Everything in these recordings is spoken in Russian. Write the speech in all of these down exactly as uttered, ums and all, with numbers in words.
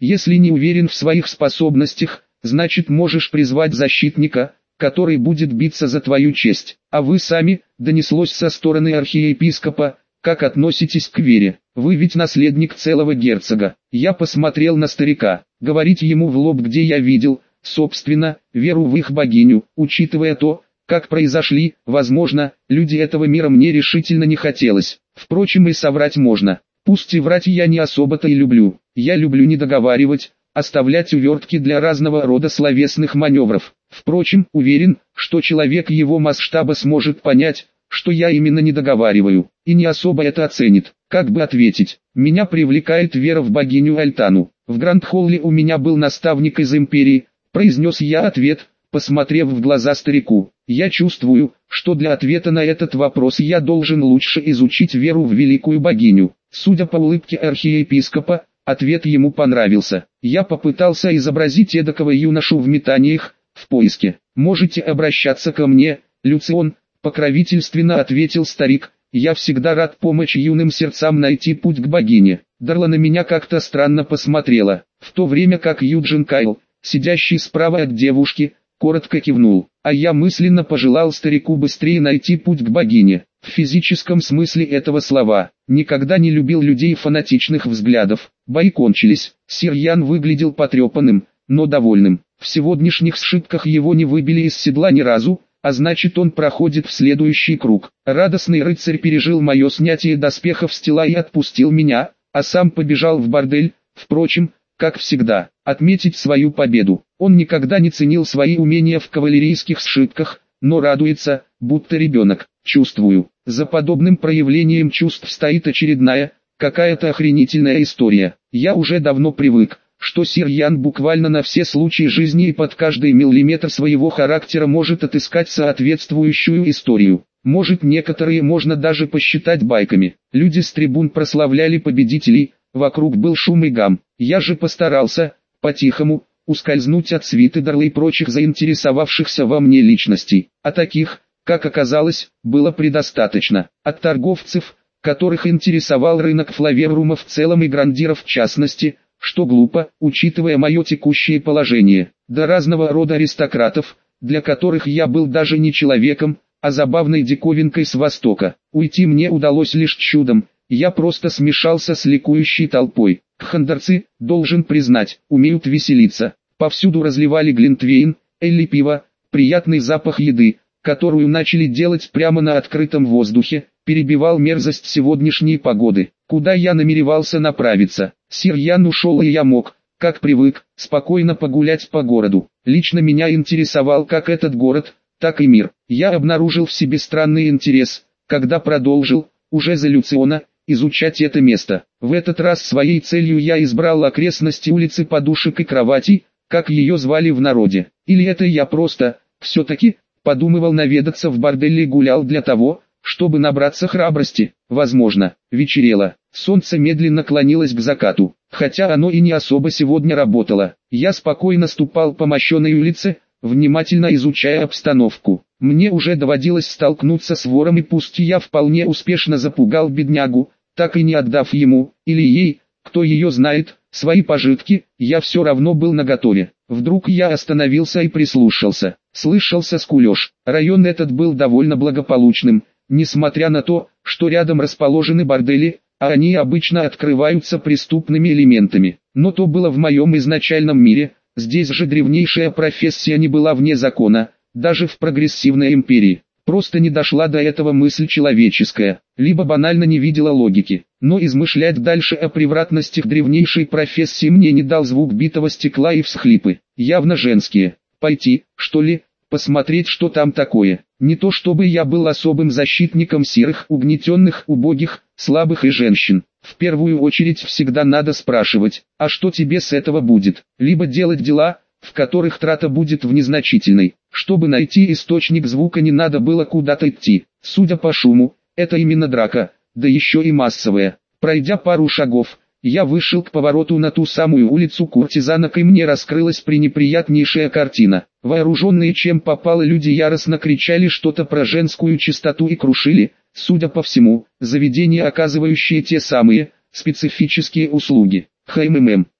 Если не уверен в своих способностях, значит можешь призвать защитника, который будет биться за твою честь. А вы сами, донеслось со стороны архиепископа, как относитесь к вере? Вы ведь наследник целого герцога. Я посмотрел на старика. Говорить ему в лоб, где я видел, собственно, веру в их богиню, учитывая то, как произошли, возможно, люди этого мира, мне решительно не хотелось. Впрочем, и соврать можно. Пусть и врать я не особо-то и люблю. Я люблю не договаривать, оставлять увертки для разного рода словесных маневров. Впрочем, уверен, что человек его масштаба сможет понять, что я именно не договариваю, и не особо это оценит. Как бы ответить? Меня привлекает вера в богиню Альтану. В Гранд-Холле у меня был наставник из Империи, произнес я ответ, посмотрев в глаза старику. Я чувствую, что для ответа на этот вопрос я должен лучше изучить веру в великую богиню. Судя по улыбке архиепископа, ответ ему понравился. Я попытался изобразить эдакого юношу в метаниях, в поиске. «Можете обращаться ко мне, Люцион», покровительственно ответил старик. «Я всегда рад помочь юным сердцам найти путь к богине». Дарла на меня как-то странно посмотрела, в то время как Юджин Кайл, сидящий справа от девушки, коротко кивнул, а я мысленно пожелал старику быстрее найти путь к богине. В физическом смысле этого слова, никогда не любил людей фанатичных взглядов. Бои кончились, сир Ян выглядел потрепанным, но довольным. В сегодняшних сшибках его не выбили из седла ни разу, а значит он проходит в следующий круг. Радостный рыцарь пережил мое снятие доспехов с тела и отпустил меня, а сам побежал в бордель, впрочем, как всегда, отметить свою победу. Он никогда не ценил свои умения в кавалерийских сшибках, но радуется, будто ребенок. Чувствую, за подобным проявлением чувств стоит очередная, какая-то охренительная история. Я уже давно привык, что сир Ян буквально на все случаи жизни и под каждый миллиметр своего характера может отыскать соответствующую историю. Может, некоторые можно даже посчитать байками. Люди с трибун прославляли победителей, вокруг был шум и гам. Я же постарался, по-тихому, ускользнуть от свиты Дарла и прочих заинтересовавшихся во мне личностей. А таких, как оказалось, было предостаточно. От торговцев, которых интересовал рынок Флаверрума в целом и Грандиров в частности, что глупо, учитывая мое текущее положение, до разного рода аристократов, для которых я был даже не человеком, а забавной диковинкой с Востока. Уйти мне удалось лишь чудом, я просто смешался с ликующей толпой. Кхандерцы, должен признать, умеют веселиться. Повсюду разливали глинтвейн, элли пиво, приятный запах еды, которую начали делать прямо на открытом воздухе, перебивал мерзость сегодняшней погоды. Куда я намеревался направиться? Сир Ян ушел, и я мог, как привык, спокойно погулять по городу. Лично меня интересовал как этот город, так и мир. Я обнаружил в себе странный интерес, когда продолжил, уже за Люциона, изучать это место. В этот раз своей целью я избрал окрестности улицы Подушек и Кроватей, как ее звали в народе. Или это я просто, все-таки, подумывал наведаться в бордель и гулял для того, чтобы набраться храбрости. Возможно, вечерело, солнце медленно клонилось к закату, хотя оно и не особо сегодня работало. Я спокойно ступал по мощеной улице, внимательно изучая обстановку. Мне уже доводилось столкнуться с вором, и пусть я вполне успешно запугал беднягу, так и не отдав ему, или ей, кто ее знает, свои пожитки, я все равно был наготове. Вдруг я остановился и прислушался. Слышался скулеж. Район этот был довольно благополучным, несмотря на то, что рядом расположены бордели, а они обычно открываются преступными элементами. Но то было в моем изначальном мире, здесь же древнейшая профессия не была вне закона, даже в прогрессивной империи. Просто не дошла до этого мысль человеческая, либо банально не видела логики. Но измышлять дальше о превратностях древнейшей профессии мне не дал звук битого стекла и всхлипы, явно женские. Пойти, что ли, посмотреть, что там такое. Не то чтобы я был особым защитником серых, угнетенных, убогих, слабых и женщин. В первую очередь всегда надо спрашивать, а что тебе с этого будет? Либо делать дела, в которых трата будет внезначительной. Чтобы найти источник звука, не надо было куда-то идти. Судя по шуму, это именно драка, да еще и массовая. Пройдя пару шагов, я вышел к повороту на ту самую улицу куртизанок, и мне раскрылась пренеприятнейшая картина. Вооруженные чем попало люди яростно кричали что-то про женскую чистоту и крушили, судя по всему, заведения, оказывающие те самые, специфические услуги. ХММ.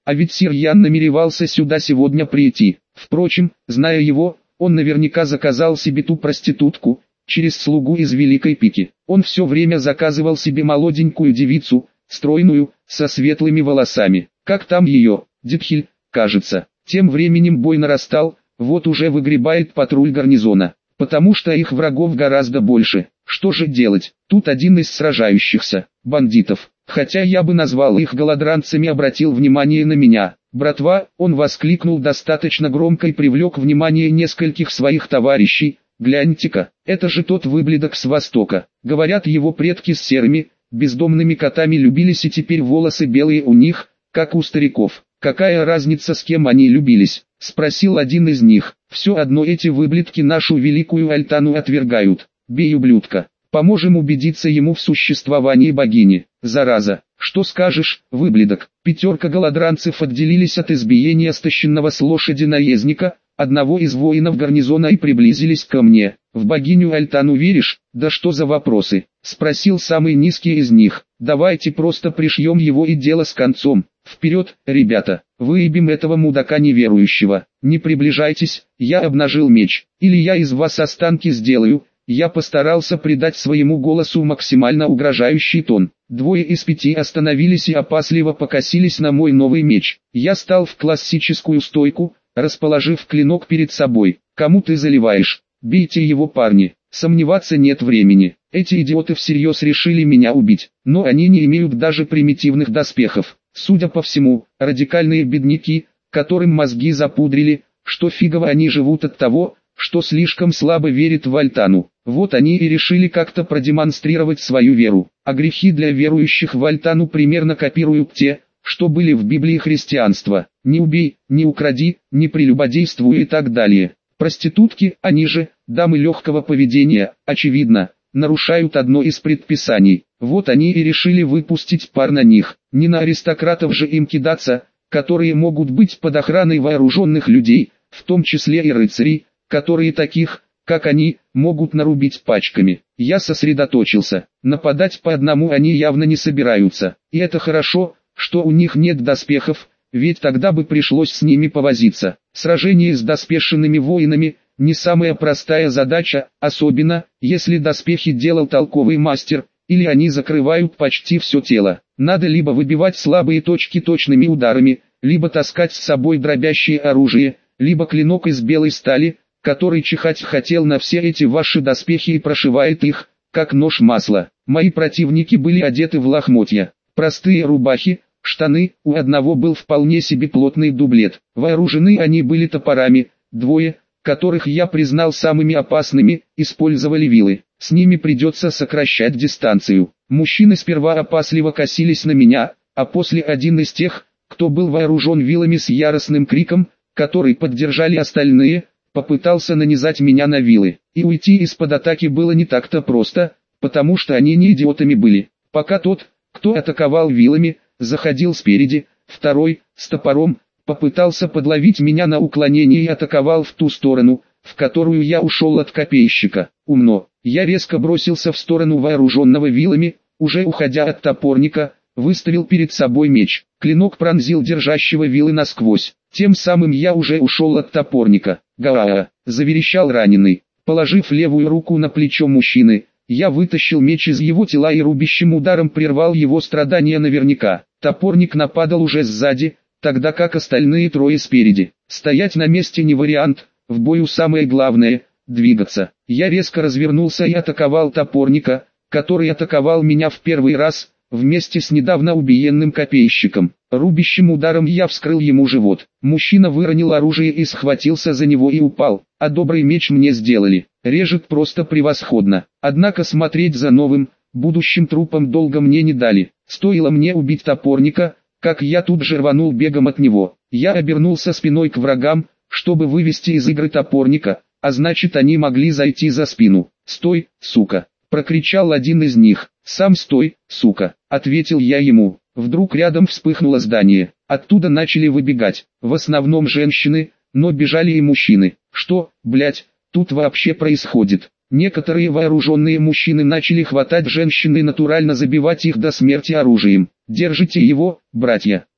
А ведь Сирьян намеревался сюда сегодня прийти. Впрочем, зная его, он наверняка заказал себе ту проститутку, через слугу из Великой Пики. Он все время заказывал себе молоденькую девицу, стройную, со светлыми волосами. Как там ее, Дитхиль, кажется. Тем временем бой нарастал, вот уже выгребает патруль гарнизона. Потому что их врагов гораздо больше. Что же делать? Тут один из сражающихся, бандитов, хотя я бы назвал их голодранцами, обратил внимание на меня. «Братва», он воскликнул достаточно громко и привлек внимание нескольких своих товарищей. «Гляньте-ка, это же тот выблядок с востока. Говорят, его предки с серыми, бездомными котами любились, и теперь волосы белые у них, как у стариков». «Какая разница, с кем они любились?» — спросил один из них. «Все одно эти выблядки нашу великую Альтану отвергают. Бей ублюдка, поможем убедиться ему в существовании богини». «Зараза, что скажешь, выблядок?» Пятерка голодранцев отделились от избиения стащенного с лошади наездника, одного из воинов гарнизона, и приблизились ко мне. «В богиню Альтану веришь?» «Да что за вопросы?» — спросил самый низкий из них. «Давайте просто пришьем его и дело с концом. Вперед, ребята, выебем этого мудака неверующего. Не приближайтесь», я обнажил меч. «Или я из вас останки сделаю». Я постарался придать своему голосу максимально угрожающий тон. Двое из пяти остановились и опасливо покосились на мой новый меч. Я стал в классическую стойку, расположив клинок перед собой. «Кому ты заливаешь? Бейте его, парни, сомневаться нет времени». Эти идиоты всерьез решили меня убить, но они не имеют даже примитивных доспехов. Судя по всему, радикальные бедняки, которым мозги запудрили, что фигово они живут от того, что слишком слабо верят в Альтану. Вот они и решили как-то продемонстрировать свою веру. А грехи для верующих в Альтану примерно копируют те, что были в Библии христианства. Не убей, не укради, не прелюбодействуй и так далее. Проститутки, они же, дамы легкого поведения, очевидно, нарушают одно из предписаний. Вот они и решили выпустить пар на них. Не на аристократов же им кидаться, которые могут быть под охраной вооруженных людей, в том числе и рыцарей, которые таких, как они, могут нарубить пачками. Я сосредоточился. Нападать по одному они явно не собираются. И это хорошо, что у них нет доспехов, ведь тогда бы пришлось с ними повозиться. Сражение с доспешенными воинами – не самая простая задача, особенно, если доспехи делал толковый мастер, или они закрывают почти все тело. Надо либо выбивать слабые точки точными ударами, либо таскать с собой дробящее оружие, либо клинок из белой стали, который чихать хотел на все эти ваши доспехи и прошивает их, как нож масла. Мои противники были одеты в лохмотья, простые рубахи, штаны, у одного был вполне себе плотный дублет. Вооружены они были топорами, двое, которых я признал самыми опасными, использовали вилы. С ними придется сокращать дистанцию. Мужчины сперва опасливо косились на меня, а после один из тех, кто был вооружен вилами, с яростным криком, который поддержали остальные, попытался нанизать меня на вилы. И уйти из-под атаки было не так-то просто, потому что они не идиотами были. Пока тот, кто атаковал вилами, заходил спереди, второй, с топором, попытался подловить меня на уклонение и атаковал в ту сторону, в которую я ушел от копейщика. Умно. Я резко бросился в сторону вооруженного вилами, уже уходя от топорника, выставил перед собой меч. Клинок пронзил держащего вилы насквозь. Тем самым я уже ушел от топорника. «Гаа!» — заверещал раненый. Положив левую руку на плечо мужчины, я вытащил меч из его тела и рубящим ударом прервал его страдания наверняка. Топорник нападал уже сзади, тогда как остальные трое спереди. Стоять на месте не вариант, в бою самое главное – двигаться. Я резко развернулся и атаковал топорника, который атаковал меня в первый раз, вместе с недавно убиенным копейщиком. Рубящим ударом я вскрыл ему живот. Мужчина выронил оружие и схватился за него и упал, а добрый меч мне сделали. Режет просто превосходно. Однако смотреть за новым, будущим трупом долго мне не дали. Стоило мне убить топорника, как я тут же рванул бегом от него. Я обернулся спиной к врагам, чтобы вывести из игры топорника, а значит они могли зайти за спину. «Стой, сука!» — прокричал один из них. «Сам стой, сука!» — ответил я ему. Вдруг рядом вспыхнуло здание. Оттуда начали выбегать, в основном женщины, но бежали и мужчины. Что, блять, тут вообще происходит? Некоторые вооруженные мужчины начали хватать женщин и натурально забивать их до смерти оружием. «Держите его, братья!»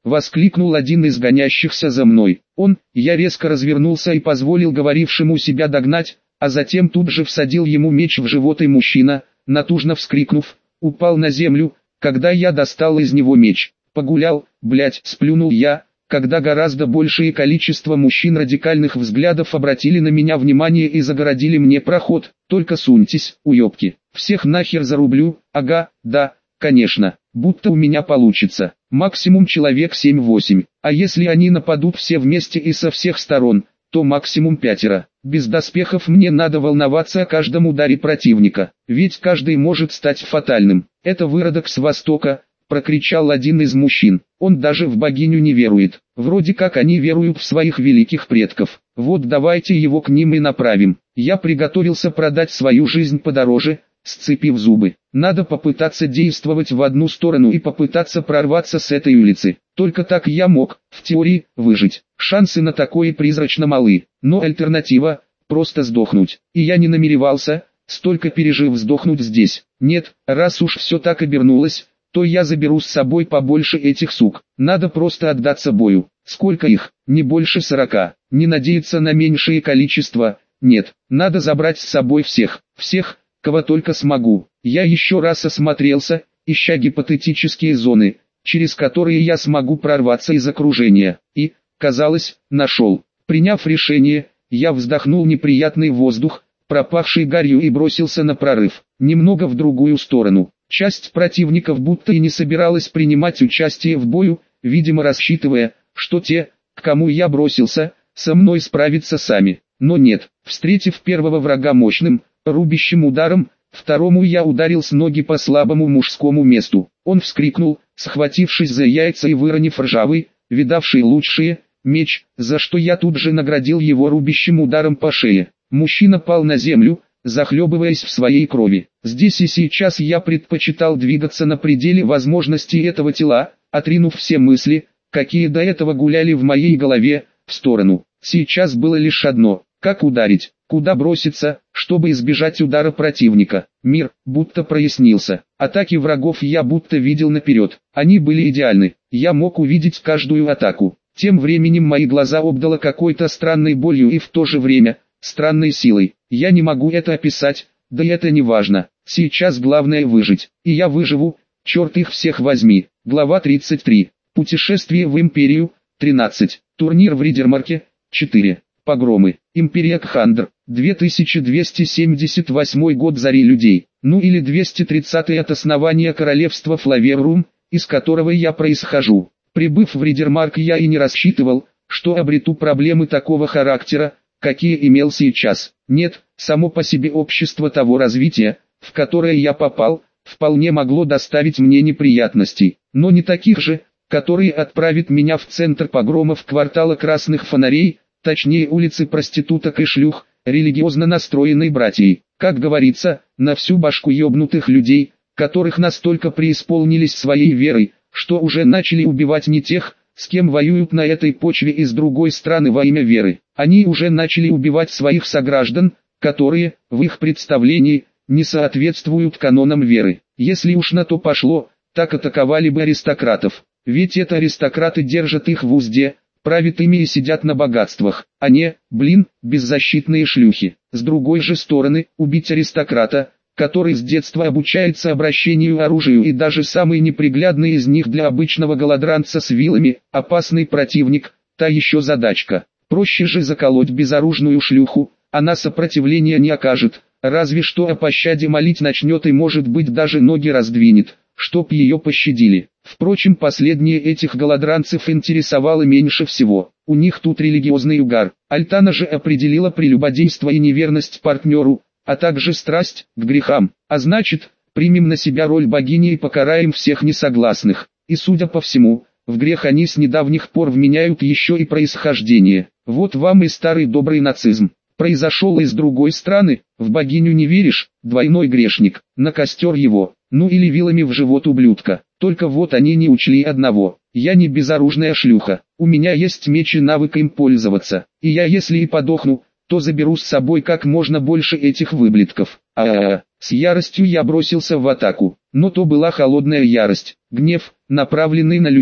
воскликнул один из гонящихся за мной. Он, я резко развернулся и позволил говорившему себя догнать, а затем тут же всадил ему меч в живот, и мужчина, натужно вскрикнув, упал на землю, когда я достал из него меч. Погулял, блять, сплюнул я, когда гораздо большее количество мужчин радикальных взглядов обратили на меня внимание и загородили мне проход. Только суньтесь, уёбки, всех нахер зарублю, ага, да, конечно, будто у меня получится. Максимум человек семь-восемь, а если они нападут все вместе и со всех сторон, то максимум пятеро. Без доспехов мне надо волноваться о каждом ударе противника, ведь каждый может стать фатальным. Это выродок с востока, прокричал один из мужчин. Он даже в богиню не верует. Вроде как они веруют в своих великих предков. Вот давайте его к ним и направим. Я приготовился продать свою жизнь подороже, сцепив зубы. Надо попытаться действовать в одну сторону и попытаться прорваться с этой улицы. Только так я мог, в теории, выжить. Шансы на такое призрачно малы. Но альтернатива – просто сдохнуть. И я не намеревался, столько пережив, сдохнуть здесь. Нет, раз уж все так обернулось, то я заберу с собой побольше этих сук. Надо просто отдаться бою. Сколько их? Не больше сорока. Не надеяться на меньшее количество. Нет, надо забрать с собой всех. Всех, кого только смогу. Я еще раз осмотрелся, ища гипотетические зоны, через которые я смогу прорваться из окружения. И, казалось, нашел. Приняв решение, я вздохнул неприятный воздух, пропахший гарью, и бросился на прорыв. Немного в другую сторону. Часть противников будто и не собиралась принимать участие в бою, видимо рассчитывая, что те, к кому я бросился, со мной справятся сами. Но нет, встретив первого врага мощным, рубящим ударом, второму я ударил с ноги по слабому мужскому месту. Он вскрикнул, схватившись за яйца и выронив ржавый, видавший лучшее, меч, за что я тут же наградил его рубящим ударом по шее. Мужчина пал на землю, захлебываясь в своей крови. Здесь и сейчас я предпочитал двигаться на пределе возможностей этого тела, отринув все мысли, какие до этого гуляли в моей голове, в сторону. Сейчас было лишь одно: как ударить, куда броситься, чтобы избежать удара противника. Мир будто прояснился. Атаки врагов я будто видел наперед. Они были идеальны. Я мог увидеть каждую атаку. Тем временем мои глаза обдало какой-то странной болью и в то же время странной силой. Я не могу это описать, да и это не важно. Сейчас главное выжить. И я выживу, черт их всех возьми. Глава тридцать три. Путешествие в Империю. тринадцать. Турнир в Ридермарке. четыре. Погромы. Империя Кхандр. две тысячи двести семьдесят восьмой год зари людей. Ну или двести тридцатый от основания королевства Флаверрум, из которого я происхожу. Прибыв в Ридермарк, я и не рассчитывал, что обрету проблемы такого характера, какие имел сейчас. Нет, само по себе общество того развития, в которое я попал, вполне могло доставить мне неприятностей, но не таких же, которые отправят меня в центр погромов квартала красных фонарей, точнее улицы проституток и шлюх, религиозно настроенной братьей. Как говорится, на всю башку ёбнутых людей, которых настолько преисполнились своей верой, что уже начали убивать не тех, с кем воюют на этой почве из другой страны во имя веры. Они уже начали убивать своих сограждан, которые, в их представлении, не соответствуют канонам веры. Если уж на то пошло, так атаковали бы аристократов. Ведь это аристократы держат их в узде, правят ими и сидят на богатствах, а не, блин, беззащитные шлюхи. С другой же стороны, убить аристократа, который с детства обучается обращению оружию, и даже самый неприглядный из них для обычного голодранца с вилами, опасный противник, та еще задачка. Проще же заколоть безоружную шлюху, она сопротивления не окажет, разве что о пощаде молить начнет и, может быть, даже ноги раздвинет, чтоб ее пощадили. Впрочем, последнее этих голодранцев интересовало меньше всего. У них тут религиозный угар. Альтана же определила прелюбодейство и неверность партнеру, а также страсть к грехам. А значит, примем на себя роль богини и покараем всех несогласных. И судя по всему, в грех они с недавних пор вменяют еще и происхождение. Вот вам и старый добрый нацизм. Произошел из другой страны, в богиню не веришь, двойной грешник, на костер его, ну или вилами в живот ублюдка. Только вот они не учли одного: я не безоружная шлюха, у меня есть меч и навык им пользоваться, и я, если и подохну, то заберу с собой как можно больше этих выблядков. А-а-а, с яростью я бросился в атаку, но то была холодная ярость, гнев, направленный на людей.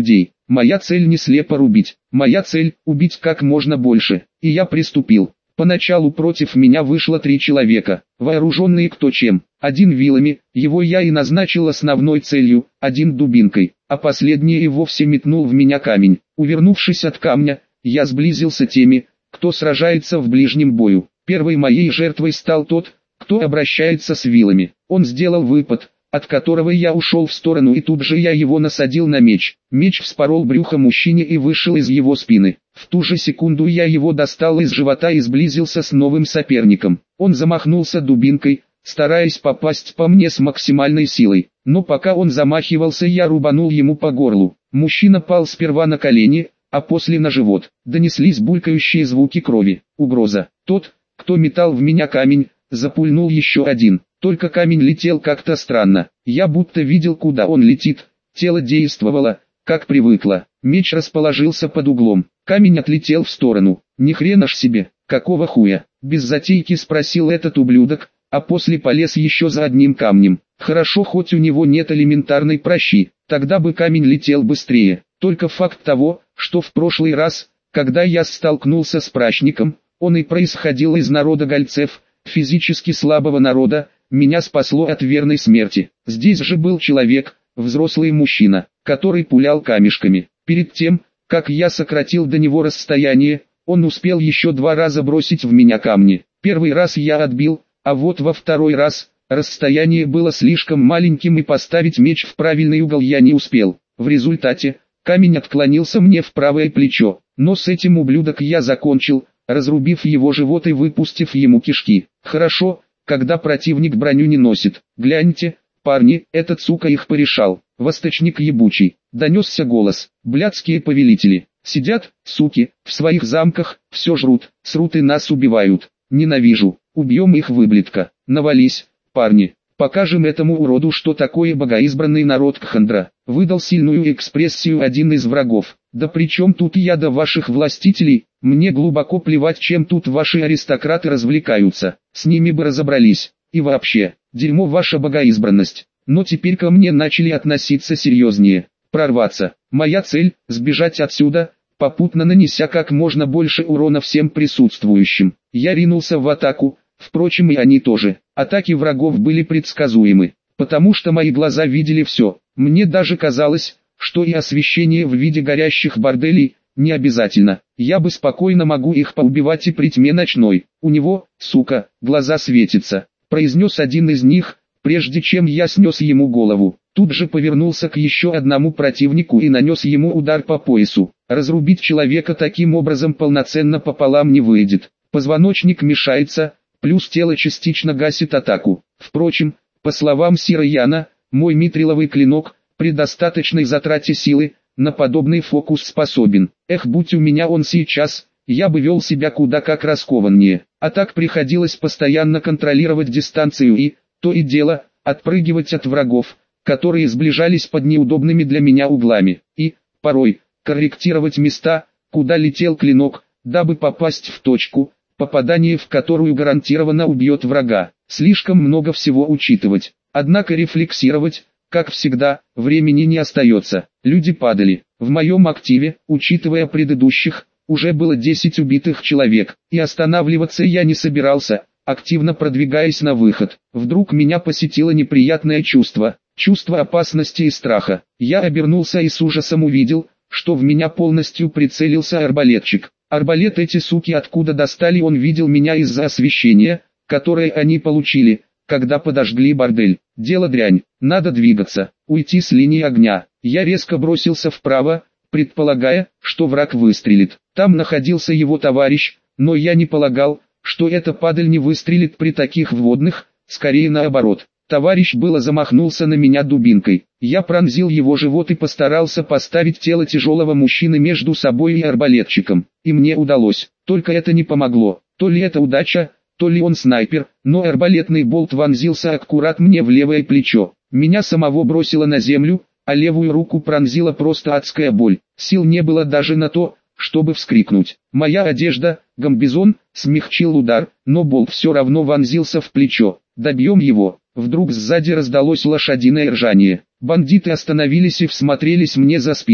Моя цель не слепо рубить, моя цель – убить как можно больше, и я приступил. Поначалу против меня вышло три человека, вооруженные кто чем. Один вилами, его я и назначил основной целью, один дубинкой, а последний и вовсе метнул в меня камень. Увернувшись от камня, я сблизился теми, кто сражается в ближнем бою. Первой моей жертвой стал тот, кто обращается с вилами. Он сделал выпад, от которого я ушел в сторону, и тут же я его насадил на меч. Меч вспорол брюхо мужчине и вышел из его спины. В ту же секунду я его достал из живота и сблизился с новым соперником. Он замахнулся дубинкой, стараясь попасть по мне с максимальной силой. Но пока он замахивался, я рубанул ему по горлу. Мужчина пал сперва на колени, а после на живот. Донеслись булькающие звуки крови. Угроза. Тот, кто метал в меня камень, запульнул еще один. Только камень летел как-то странно. Я будто видел, куда он летит. Тело действовало, как привыкло. Меч расположился под углом. Камень отлетел в сторону. Ни хрена ж себе, какого хуя? Без затейки спросил этот ублюдок, а после полез еще за одним камнем. Хорошо, хоть у него нет элементарной прощи, тогда бы камень летел быстрее. Только факт того, что в прошлый раз, когда я столкнулся с пращником, он и происходил из народа гольцев, физически слабого народа, меня спасло от верной смерти. Здесь же был человек, взрослый мужчина, который пулял камешками. Перед тем, как я сократил до него расстояние, он успел еще два раза бросить в меня камни. Первый раз я отбил, а вот во второй раз, расстояние было слишком маленьким и поставить меч в правильный угол я не успел. В результате, камень отклонился мне в правое плечо, но с этим ублюдок я закончил, разрубив его живот и выпустив ему кишки. Хорошо, когда противник броню не носит. Гляньте, парни, этот сука их порешал. Восточник ебучий. Донесся голос. Блядские повелители. Сидят, суки, в своих замках, все жрут, срут и нас убивают. Ненавижу. Убьем их выблядка. Навались, парни. Покажем этому уроду, что такое богоизбранный народ Кхандра. Выдал сильную экспрессию один из врагов. Да при чем тут я до ваших властителей? Мне глубоко плевать, чем тут ваши аристократы развлекаются. С ними бы разобрались. И вообще, дерьмо ваша богоизбранность. Но теперь ко мне начали относиться серьезнее. Прорваться. Моя цель – сбежать отсюда, попутно нанеся как можно больше урона всем присутствующим. Я ринулся в атаку, впрочем и они тоже. Атаки врагов были предсказуемы, потому что мои глаза видели все. Мне даже казалось, что и освещение в виде горящих борделей не обязательно. Я бы спокойно могу их поубивать и при тьме ночной. У него, сука, глаза светятся, произнес один из них, прежде чем я снес ему голову. Тут же повернулся к еще одному противнику и нанес ему удар по поясу. Разрубить человека таким образом полноценно пополам не выйдет. Позвоночник мешается, плюс тело частично гасит атаку. Впрочем, по словам Сира Яна, мой митриловый клинок, при достаточной затрате силы, на подобный фокус способен. Эх, будь у меня он сейчас, я бы вел себя куда как раскованнее. А так приходилось постоянно контролировать дистанцию и, то и дело, отпрыгивать от врагов, которые сближались под неудобными для меня углами. И, порой, корректировать места, куда летел клинок, дабы попасть в точку, попадание в которую гарантированно убьет врага. Слишком много всего учитывать. Однако рефлексировать, как всегда, времени не остается. Люди падали. В моем активе, учитывая предыдущих, уже было десять убитых человек. И останавливаться я не собирался, активно продвигаясь на выход. Вдруг меня посетило неприятное чувство. Чувство опасности и страха. Я обернулся и с ужасом увидел, что в меня полностью прицелился арбалетчик. Арбалет эти суки откуда достали, он видел меня из-за освещения, которое они получили, когда подожгли бордель. Дело дрянь, надо двигаться, уйти с линии огня. Я резко бросился вправо, предполагая, что враг выстрелит. Там находился его товарищ, но я не полагал, что эта падаль не выстрелит при таких вводных, скорее наоборот. Товарищ было замахнулся на меня дубинкой. Я пронзил его живот и постарался поставить тело тяжелого мужчины между собой и арбалетчиком. И мне удалось. Только это не помогло. То ли это удача, то ли он снайпер, но арбалетный болт вонзился аккурат мне в левое плечо. Меня самого бросило на землю, а левую руку пронзила просто адская боль. Сил не было даже на то, чтобы вскрикнуть. Моя одежда, гамбизон, смягчил удар, но болт все равно вонзился в плечо. Добьем его. Вдруг сзади раздалось лошадиное ржание. Бандиты остановились и всмотрелись мне за спину.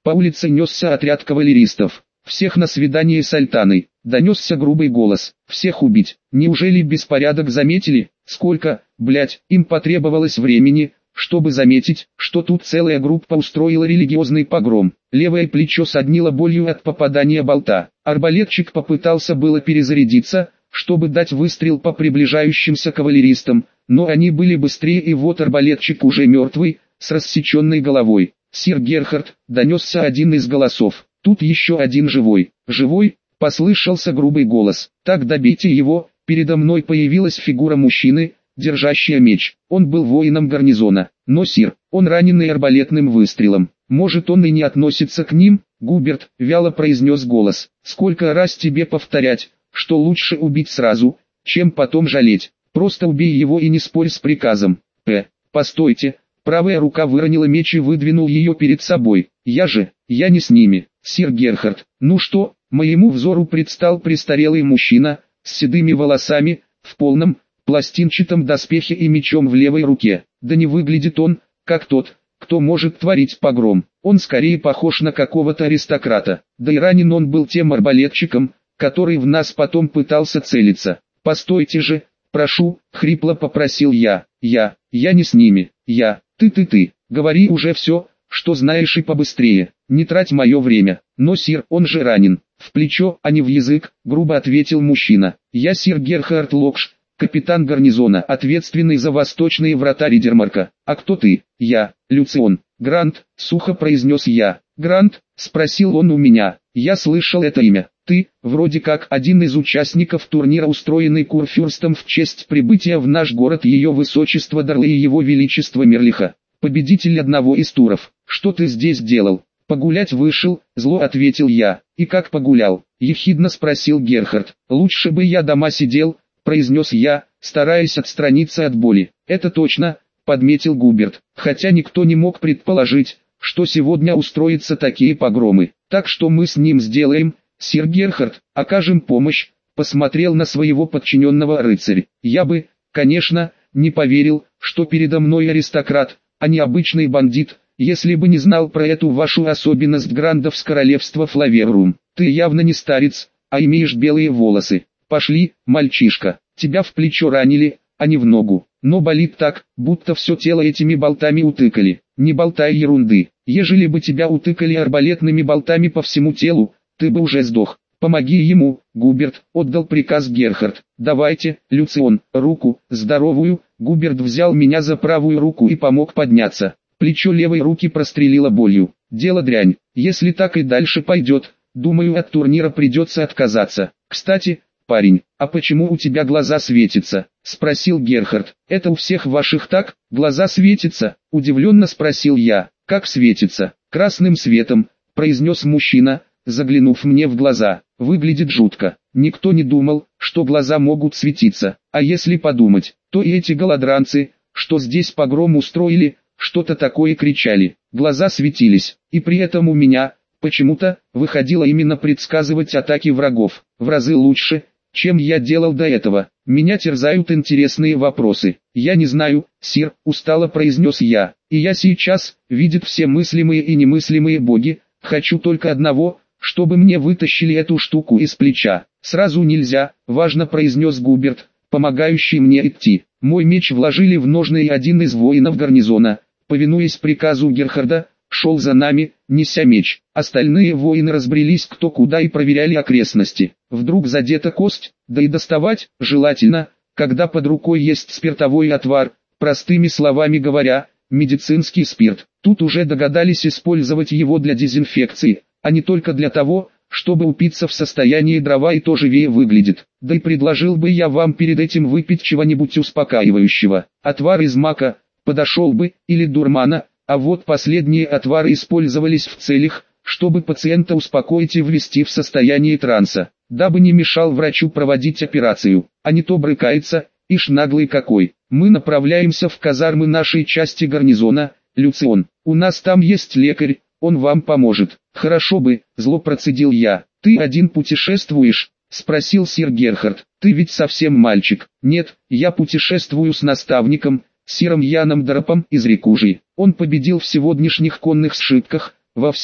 По улице несся отряд кавалеристов. «Всех на свидание с Альтаной!» — донесся грубый голос. «Всех убить! Неужели беспорядок заметили? Сколько, блять, им потребовалось времени, чтобы заметить, что тут целая группа устроила религиозный погром?» Левое плечо соднило болью от попадания болта. Арбалетчик попытался было перезарядиться, чтобы дать выстрел по приближающимся кавалеристам, но они были быстрее, и вот арбалетчик уже мертвый, с рассеченной головой. «Сир Герхард», — донесся один из голосов. «Тут еще один живой». «Живой?» — послышался грубый голос. «Так добейте его». Передо мной появилась фигура мужчины, держащая меч. Он был воином гарнизона. «Но, сир, он раненый арбалетным выстрелом. Может, он и не относится к ним?» «Губерт», — вяло произнес голос. «Сколько раз тебе повторять, что лучше убить сразу, чем потом жалеть. Просто убей его и не спорь с приказом». «П. Постойте». Правая рука выронила меч и выдвинул ее перед собой. «Я же, я не с ними, сир Герхард». «Ну что?» Моему взору предстал престарелый мужчина, с седыми волосами, в полном, пластинчатом доспехе и мечом в левой руке. Да не выглядит он, как тот, кто может творить погром. Он скорее похож на какого-то аристократа. Да и ранен он был тем арбалетчиком, который в нас потом пытался целиться. «Постойте же, прошу», — хрипло попросил я. «Я, я не с ними, я, ты-ты-ты, говори уже все, что знаешь, и побыстрее, не трать мое время». «Но, сир, он же ранен, в плечо, а не в язык», — грубо ответил мужчина. «Я сир Герхард Локш, капитан гарнизона, ответственный за восточные врата Ридермарка. А кто ты?» «Я, Люцион Грант», — сухо произнес я. «Грант?» — спросил он у меня. «Я слышал это имя. Ты, вроде как, один из участников турнира, устроенный Курфюрстом в честь прибытия в наш город ее высочества Дарла и его величества Мерлиха. Победитель одного из туров. Что ты здесь делал?» «Погулять вышел», — зло ответил я. «И как погулял?» — ехидно спросил Герхард. «Лучше бы я дома сидел», — произнес я, стараясь отстраниться от боли. «Это точно», — подметил Губерт, хотя никто не мог предположить, что сегодня устроятся такие погромы. «Так что мы с ним сделаем, сир Герхард, окажем помощь», — посмотрел на своего подчиненного рыцарь. Я бы, конечно, не поверил, что передо мной аристократ, а не обычный бандит, если бы не знал про эту вашу особенность грандов с королевства Флаверум. Ты явно не старец, а имеешь белые волосы. Пошли, мальчишка, тебя в плечо ранили, а не в ногу, но болит так, будто все тело этими болтами утыкали. Не болтай ерунды, ежели бы тебя утыкали арбалетными болтами по всему телу, ты бы уже сдох. Помоги ему», — Губерт, — отдал приказ Герхард. «Давайте, Люцион, руку, здоровую». Губерт взял меня за правую руку и помог подняться. Плечо левой руки прострелило болью. «Дело дрянь, если так и дальше пойдет, думаю, от турнира придется отказаться. Кстати, парень, а почему у тебя глаза светятся?» — спросил Герхард. «Это у всех ваших так, глаза светятся?» — удивленно спросил я. «Как светится?» «Красным светом», — произнес мужчина, заглянув мне в глаза. «Выглядит жутко. Никто не думал, что глаза могут светиться. А если подумать, то и эти голодранцы, что здесь погром устроили, что-то такое кричали. Глаза светились, и при этом у меня, почему-то, выходило именно предсказывать атаки врагов. В разы лучше, чем я делал до этого. Меня терзают интересные вопросы. «Я не знаю, сир», — устало произнес я. «И я сейчас, видит все мыслимые и немыслимые боги, хочу только одного, чтобы мне вытащили эту штуку из плеча». «Сразу нельзя», — важно произнес Губерт, помогающий мне идти. Мой меч вложили в ножны, и один из воинов гарнизона, повинуясь приказу Герхарда, шел за нами, неся меч. Остальные воины разбрелись кто куда и проверяли окрестности. Вдруг задета кость, да и доставать, желательно, когда под рукой есть спиртовой отвар, простыми словами говоря, медицинский спирт. Тут уже догадались использовать его для дезинфекции, а не только для того, чтобы упиться в состоянии дрова, и то живее выглядит. Да и предложил бы я вам перед этим выпить чего-нибудь успокаивающего. Отвар из мака подошел бы, или дурмана, а вот последние отвары использовались в целях, чтобы пациента успокоить и ввести в состояние транса, дабы не мешал врачу проводить операцию, а не то брыкается, ишь наглый какой. Мы направляемся в казармы нашей части гарнизона, Люцион. У нас там есть лекарь, он вам поможет. Хорошо бы, зло процедил я. Ты один путешествуешь? Спросил сир Герхард. Ты ведь совсем мальчик. Нет, я путешествую с наставником, сиром Яном Дарапом из Рекужи. Он победил в сегодняшних конных сшибках, во всех,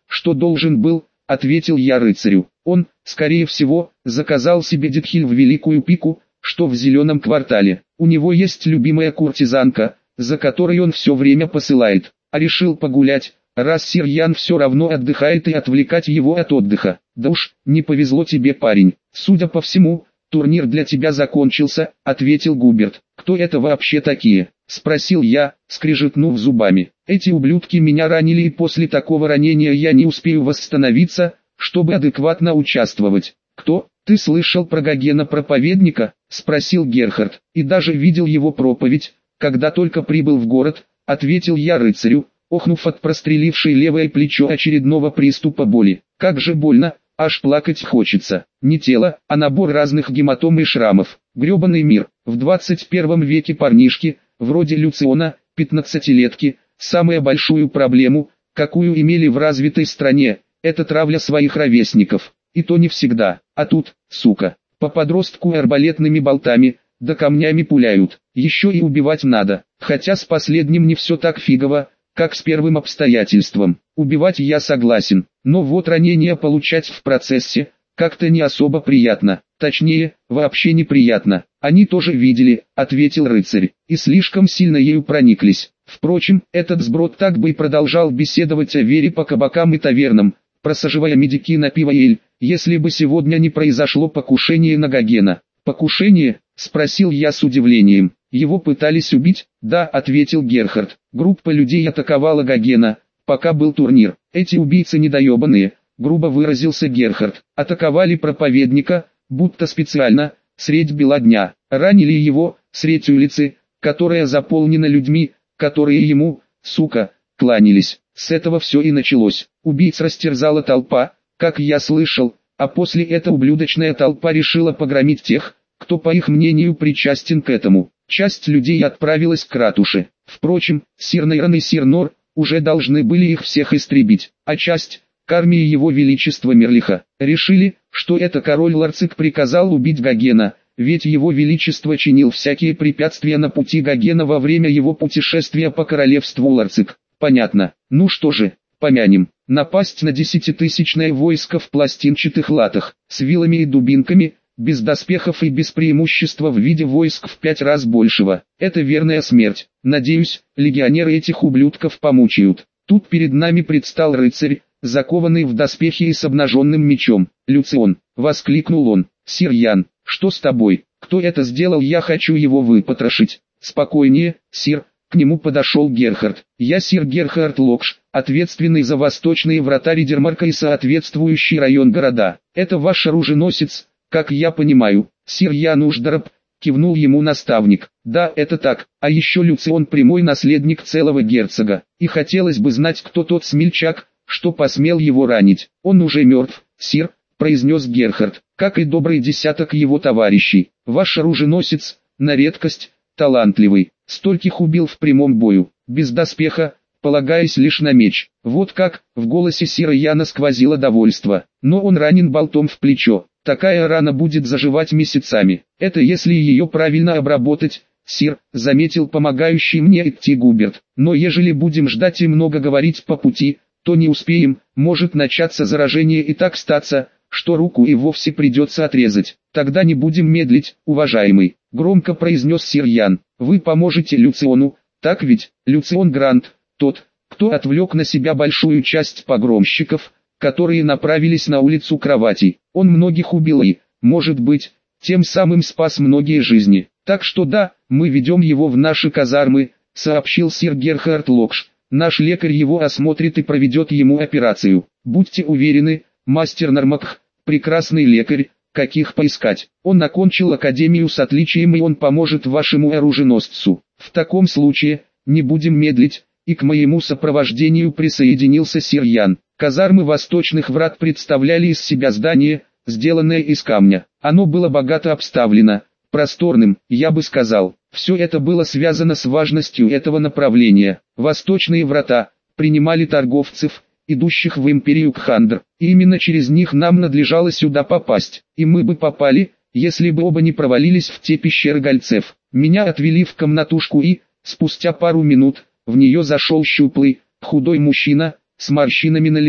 что должен был, ответил я рыцарю. Он, скорее всего, заказал себе детхиль в Великую Пику, что в Зеленом квартале. У него есть любимая куртизанка, за которой он все время посылает. А решил погулять, раз сир Ян все равно отдыхает, и отвлекать его от отдыха. Да уж, не повезло тебе, парень. Судя по всему, турнир для тебя закончился, ответил Губерт. Кто это вообще такие? Спросил я, скрежетнув зубами. Эти ублюдки меня ранили, и после такого ранения я не успею восстановиться, чтобы адекватно участвовать. Кто? Ты слышал про Гогена проповедника? Спросил Герхард. И даже видел его проповедь, когда только прибыл в город, ответил я рыцарю, охнув от прострелившей левое плечо очередного приступа боли. Как же больно, аж плакать хочется. Не тело, а набор разных гематом и шрамов. Гребаный мир. В двадцать первом веке парнишки, вроде Люциона, пятнадцатилетки, самую большую проблему, какую имели в развитой стране, это травля своих ровесников. И то не всегда. А тут, сука, по подростку арбалетными болтами, да камнями пуляют. Еще и убивать надо. Хотя с последним не все так фигово, как с первым обстоятельством. Убивать я согласен, но вот ранения получать в процессе, как-то не особо приятно. Точнее, вообще неприятно. Они тоже видели, ответил рыцарь, и слишком сильно ею прониклись. Впрочем, этот сброд так бы и продолжал беседовать о вере по кабакам и тавернам, просаживая медики на пиво и эль, если бы сегодня не произошло покушение на Гогена. «Покушение?» – спросил я с удивлением. «Его пытались убить?» «Да», – ответил Герхард. «Группа людей атаковала Гогена, пока был турнир. Эти убийцы недоебанные», – грубо выразился Герхард. «Атаковали проповедника, будто специально, средь бела дня. Ранили его, средь улицы, которая заполнена людьми, которые ему, сука, кланялись. С этого все и началось. Убийц растерзала толпа, как я слышал, а после эта ублюдочная толпа решила погромить тех, кто по их мнению причастен к этому. Часть людей отправилась к ратуше. Впрочем, сир Нейрон и сир Нор уже должны были их всех истребить, а часть, к армии его величества Мерлиха, решили, что это король Ларцик приказал убить Гогена, ведь его величество чинил всякие препятствия на пути Гогена во время его путешествия по королевству Ларцик. Понятно. Ну что же, помянем. Напасть на десятитысячное войско в пластинчатых латах, с вилами и дубинками, без доспехов и без преимущества в виде войск в пять раз большего. Это верная смерть. Надеюсь, легионеры этих ублюдков помучают. Тут перед нами предстал рыцарь, закованный в доспехи и с обнаженным мечом. «Люцион!» — воскликнул он. «Сир Ян, что с тобой? Кто это сделал? Я хочу его выпотрошить». «Спокойнее, сир». К нему подошел Герхард. «Я сир Герхард Локш, ответственный за восточные врата Ридермарка и соответствующий район города. Это ваш оруженосец, как я понимаю». «Сир Ян Уждараб», кивнул ему наставник. «Да, это так, а еще Люцион прямой наследник целого герцога, и хотелось бы знать, кто тот смельчак, что посмел его ранить». «Он уже мертв, сир», произнес Герхард, как и добрый десяток его товарищей. «Ваш оруженосец, на редкость, талантливый. Стольких убил в прямом бою, без доспеха, полагаясь лишь на меч». «Вот как», в голосе сира Яна сквозило довольство. «Но он ранен болтом в плечо. Такая рана будет заживать месяцами. Это если ее правильно обработать, сир», заметил помогающий мне идти Губерт. «Но ежели будем ждать и много говорить по пути, то не успеем, может начаться заражение и так статься, что руку и вовсе придется отрезать. Тогда не будем медлить, уважаемый», громко произнес сир Ян. «Вы поможете Люциону, так ведь?» Люцион Грант, тот, кто отвлек на себя большую часть погромщиков, которые направились на улицу Кроватей. Он многих убил и, может быть, тем самым спас многие жизни. «Так что да, мы ведем его в наши казармы», сообщил сир Герхард Локш. «Наш лекарь его осмотрит и проведет ему операцию. Будьте уверены, мастер Нормакх, прекрасный лекарь, каких поискать. Он окончил академию с отличием, и он поможет вашему оруженосцу. В таком случае, не будем медлить», и к моему сопровождению присоединился сир Ян. Казармы Восточных Врат представляли из себя здание, сделанное из камня. Оно было богато обставлено, просторным, я бы сказал. Все это было связано с важностью этого направления. Восточные Врата принимали торговцев, идущих в империю Кхандр, и именно через них нам надлежало сюда попасть, и мы бы попали, если бы оба не провалились в те пещеры гольцев. Меня отвели в комнатушку и, спустя пару минут, в нее зашел щуплый, худой мужчина, с морщинами на лице.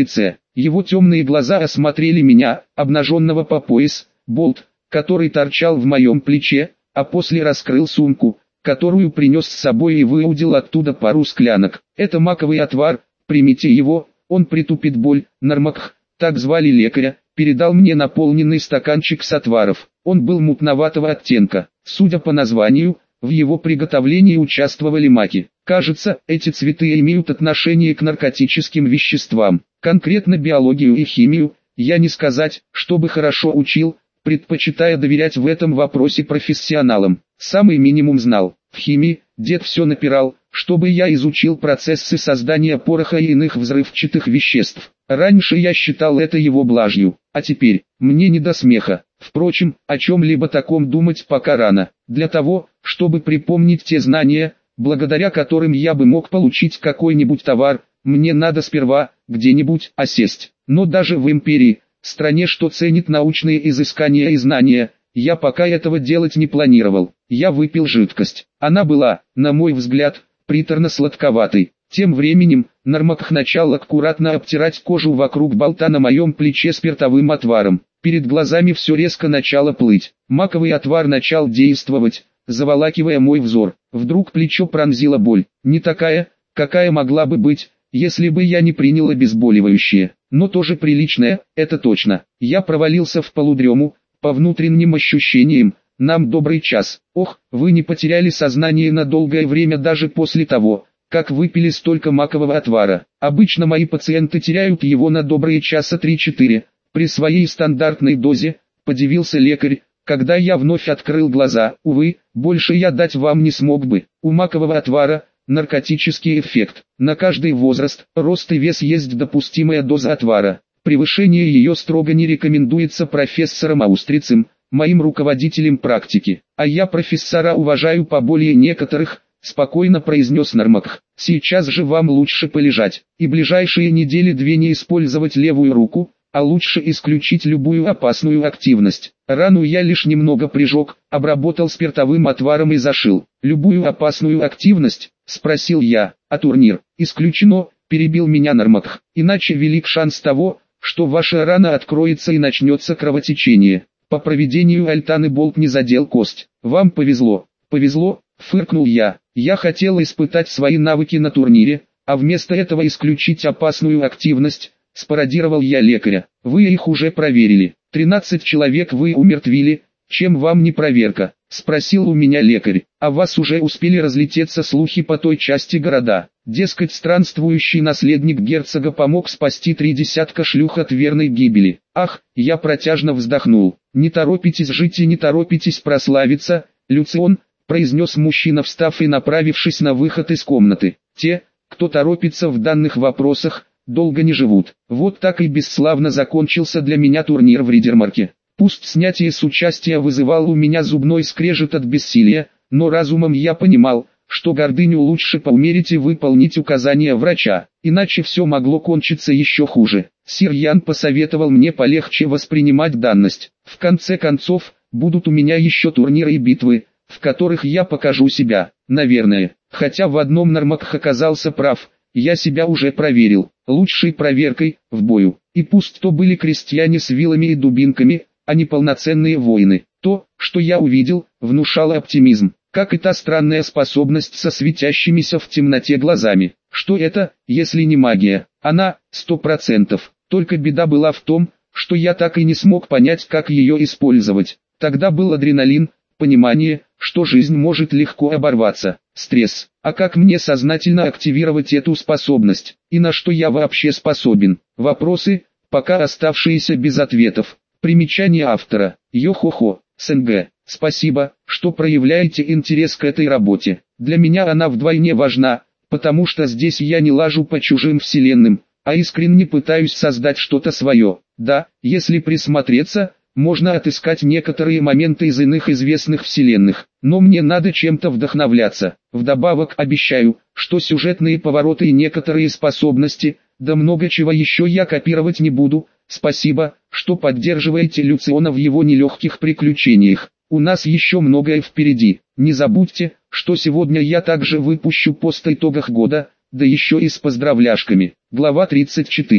Его темные глаза осмотрели меня, обнаженного по пояс, болт, который торчал в моем плече, а после раскрыл сумку, которую принес с собой и выудил оттуда пару склянок. Это маковый отвар, примите его, он притупит боль. Нармакх, так звали лекаря, передал мне наполненный стаканчик с отваров. Он был мутноватого оттенка. Судя по названию, в его приготовлении участвовали маки. Кажется, эти цветы имеют отношение к наркотическим веществам. Конкретно биологию и химию, я не сказать, чтобы хорошо учил, предпочитая доверять в этом вопросе профессионалам. Самый минимум знал. В химии, дед все напирал, чтобы я изучил процессы создания пороха и иных взрывчатых веществ. Раньше я считал это его блажью, а теперь, мне не до смеха. Впрочем, о чем-либо таком думать пока рано. Для того, чтобы припомнить те знания, благодаря которым я бы мог получить какой-нибудь товар, мне надо сперва, где-нибудь, осесть. Но даже в империи, стране, что ценит научные изыскания и знания, я пока этого делать не планировал. Я выпил жидкость. Она была, на мой взгляд, приторно-сладковатой. Тем временем, Нармакх начал аккуратно обтирать кожу вокруг болта на моем плече спиртовым отваром. Перед глазами все резко начало плыть. Маковый отвар начал действовать, заволакивая мой взор. Вдруг плечо пронзила боль. Не такая, какая могла бы быть, если бы я не принял обезболивающее. Но тоже приличная, это точно. Я провалился в полудрему, по внутренним ощущениям, нам добрый час. Ох, вы не потеряли сознание на долгое время даже после того, как выпили столько макового отвара. Обычно мои пациенты теряют его на добрые часа три-четыре. При своей стандартной дозе, подивился лекарь, когда я вновь открыл глаза. Увы, больше я дать вам не смог бы. У макового отвара наркотический эффект. На каждый возраст, рост и вес есть допустимая доза отвара. Превышение ее строго не рекомендуется профессором Аустрицем, моим руководителем практики. А я профессора уважаю поболее некоторых, спокойно произнес Нармакх. Сейчас же вам лучше полежать, и ближайшие недели две не использовать левую руку, а лучше исключить любую опасную активность. Рану я лишь немного прижег, обработал спиртовым отваром и зашил. Любую опасную активность, спросил я, а турнир, исключено, перебил меня Нармакх. Иначе велик шанс того, что ваша рана откроется и начнется кровотечение. По проведению Альтаны болт не задел кость. Вам повезло. Повезло, фыркнул я. Я хотел испытать свои навыки на турнире, а вместо этого исключить опасную активность. Спародировал я лекаря. Вы их уже проверили. тринадцать человек вы умертвили. Чем вам не проверка? Спросил у меня лекарь. А вас уже успели разлететься слухи по той части города. Дескать, странствующий наследник герцога помог спасти три десятка шлюх от верной гибели. Ах, я протяжно вздохнул. Не торопитесь жить и не торопитесь прославиться, Люцион, произнес мужчина, встав и направившись на выход из комнаты. Те, кто торопится в данных вопросах, долго не живут. Вот так и бесславно закончился для меня турнир в Ридермарке. Пусть снятие с участия вызывало у меня зубной скрежет от бессилия, но разумом я понимал, что гордыню лучше поумерить и выполнить указания врача, иначе все могло кончиться еще хуже. Сир Ян посоветовал мне полегче воспринимать данность. В конце концов, будут у меня еще турниры и битвы, в которых я покажу себя, наверное. Хотя в одном Нармакх оказался прав, я себя уже проверил, лучшей проверкой, в бою. И пусть то были крестьяне с вилами и дубинками, а не полноценные воины. То, что я увидел, внушало оптимизм, как и та странная способность со светящимися в темноте глазами. Что это, если не магия? Она, сто процентов. Только беда была в том, что я так и не смог понять, как ее использовать. Тогда был адреналин, понимание, что жизнь может легко оборваться, стресс. А как мне сознательно активировать эту способность, и на что я вообще способен? Вопросы, пока оставшиеся без ответов. Примечание автора. Йо-хо-хо, СНГ. Спасибо, что проявляете интерес к этой работе. Для меня она вдвойне важна, потому что здесь я не лажу по чужим вселенным, а искренне пытаюсь создать что-то свое. Да, если присмотреться, можно отыскать некоторые моменты из иных известных вселенных, но мне надо чем-то вдохновляться. Вдобавок обещаю, что сюжетные повороты и некоторые способности, да много чего еще я копировать не буду. Спасибо, что поддерживаете Люциона в его нелегких приключениях. У нас еще многое впереди. Не забудьте, что сегодня я также выпущу пост о итогах года, да еще и с поздравляшками. Глава тридцать четыре.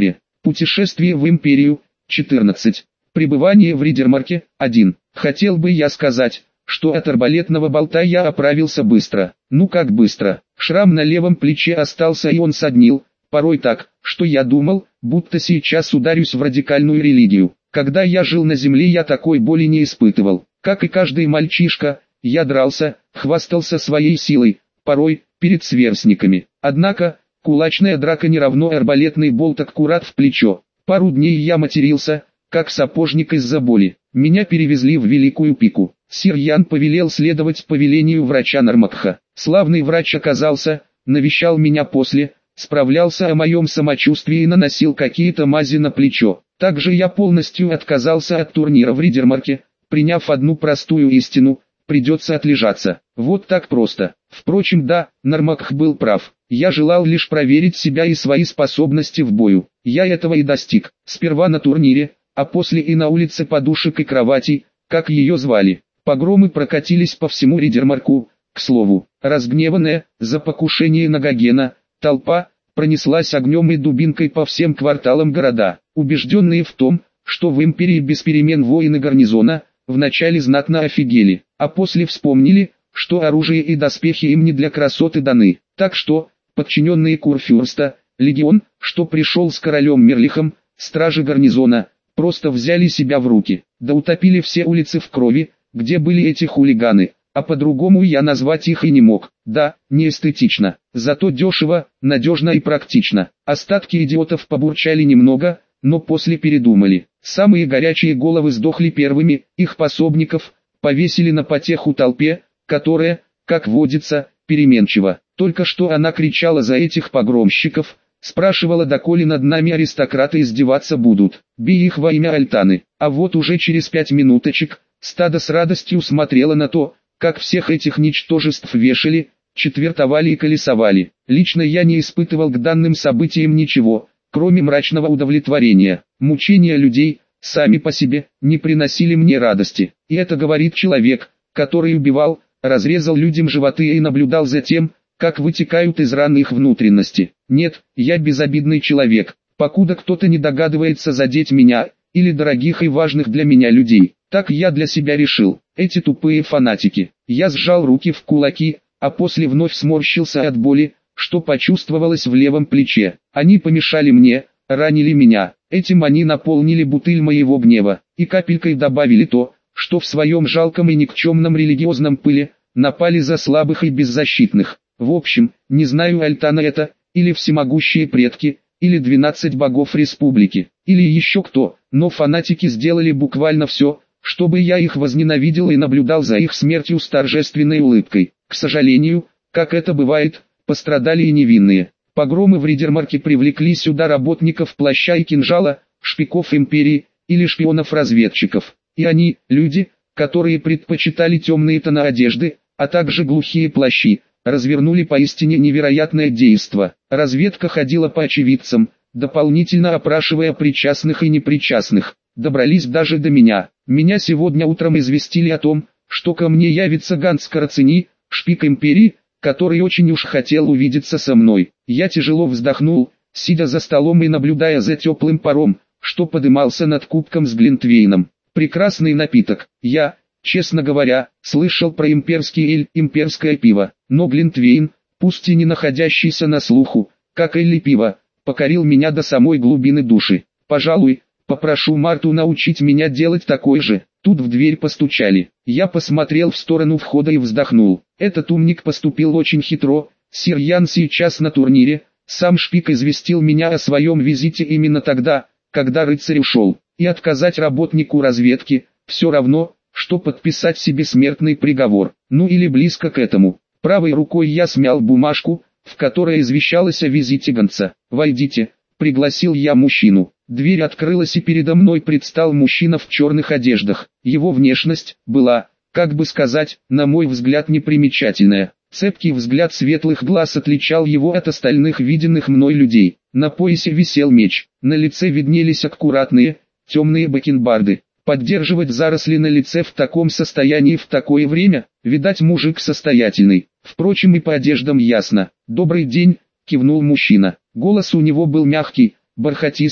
Путешествие в империю. четырнадцать. Пребывание в Ридермарке. один. Хотел бы я сказать, что от арбалетного болта я оправился быстро. Ну как быстро. Шрам на левом плече остался и он соднил, порой так, что я думал, будто сейчас ударюсь в радикальную религию. Когда я жил на земле, я такой боли не испытывал. Как и каждый мальчишка, я дрался, хвастался своей силой, порой, перед сверстниками. Однако, кулачная драка не равно арбалетный болт аккурат в плечо. Пару дней я матерился, как сапожник из-за боли. Меня перевезли в Великую Пику. Сир Ян повелел следовать повелению врача Нармакха. Славный врач оказался, навещал меня после, справлялся о моем самочувствии и наносил какие-то мази на плечо. Также я полностью отказался от турнира в Ридермарке, приняв одну простую истину: придется отлежаться. Вот так просто. Впрочем, да, Нармакх был прав. Я желал лишь проверить себя и свои способности в бою. Я этого и достиг. Сперва на турнире, а после и на улице подушек и кроватей, как ее звали. Погромы прокатились по всему Ридермарку. К слову, разгневанная за покушение на Гогена, толпа пронеслась огнем и дубинкой по всем кварталам города. Убежденные в том, что в империи без перемен воины гарнизона, вначале знатно офигели, а после вспомнили, что оружие и доспехи им не для красоты даны. Так что, подчиненные Курфюрста, легион, что пришел с королем Мерлихом, стражи гарнизона, просто взяли себя в руки, да утопили все улицы в крови, где были эти хулиганы, а по-другому я назвать их и не мог. Да, не эстетично, зато дешево, надежно и практично. Остатки идиотов побурчали немного, но после передумали. Самые горячие головы сдохли первыми, их пособников повесили на потеху толпе, которая, как водится, переменчива. Только что она кричала за этих погромщиков, спрашивала, доколе над нами аристократы издеваться будут. Бей их во имя Альтаны. А вот уже через пять минуточек, стадо с радостью смотрело на то, как всех этих ничтожеств вешали, четвертовали и колесовали. Лично я не испытывал к данным событиям ничего, кроме мрачного удовлетворения. Мучения людей, сами по себе, не приносили мне радости. И это говорит человек, который убивал, разрезал людям животы и наблюдал за тем, как вытекают из ран их внутренности. Нет, я безобидный человек, покуда кто-то не догадывается задеть меня, или дорогих и важных для меня людей. Так я для себя решил. Эти тупые фанатики. Я сжал руки в кулаки, а после вновь сморщился от боли, что почувствовалось в левом плече. Они помешали мне, ранили меня. Этим они наполнили бутыль моего гнева, и капелькой добавили то, что в своем жалком и никчемном религиозном пыле напали за слабых и беззащитных. В общем, не знаю, Альтана это, или всемогущие предки, или двенадцать богов республики, или еще кто, но фанатики сделали буквально все, чтобы я их возненавидел и наблюдал за их смертью с торжественной улыбкой. К сожалению, как это бывает, пострадали и невинные. Погромы в Ридермарке привлекли сюда работников плаща и кинжала, шпиков империи, или шпионов-разведчиков. И они, люди, которые предпочитали темные тона одежды, а также глухие плащи, развернули поистине невероятное действо. Разведка ходила по очевидцам, дополнительно опрашивая причастных и непричастных. Добрались даже до меня. Меня сегодня утром известили о том, что ко мне явится Ганс Карацини, шпик империи, который очень уж хотел увидеться со мной. Я тяжело вздохнул, сидя за столом и наблюдая за теплым паром, что подымался над кубком с глинтвейном. Прекрасный напиток. Я, честно говоря, слышал про имперский эль, имперское пиво, но глинтвейн, пусть и не находящийся на слуху, как эль и пиво, покорил меня до самой глубины души. Пожалуй, попрошу Марту научить меня делать такой же. Тут в дверь постучали. Я посмотрел в сторону входа и вздохнул. Этот умник поступил очень хитро. Сир Ян сейчас на турнире. Сам шпик известил меня о своем визите именно тогда, когда рыцарь ушел. И отказать работнику разведки, все равно, что подписать себе смертный приговор. Ну или близко к этому. Правой рукой я смял бумажку, в которой извещалось о визите гонца. «Войдите», — пригласил я мужчину. Дверь открылась и передо мной предстал мужчина в черных одеждах. Его внешность была, как бы сказать, на мой взгляд непримечательная. Цепкий взгляд светлых глаз отличал его от остальных виденных мной людей. На поясе висел меч, на лице виднелись аккуратные, темные бакенбарды. Поддерживать заросли на лице в таком состоянии в такое время, видать, мужик состоятельный. Впрочем, и по одеждам ясно. «Добрый день», — кивнул мужчина. Голос у него был мягкий, бархатистый,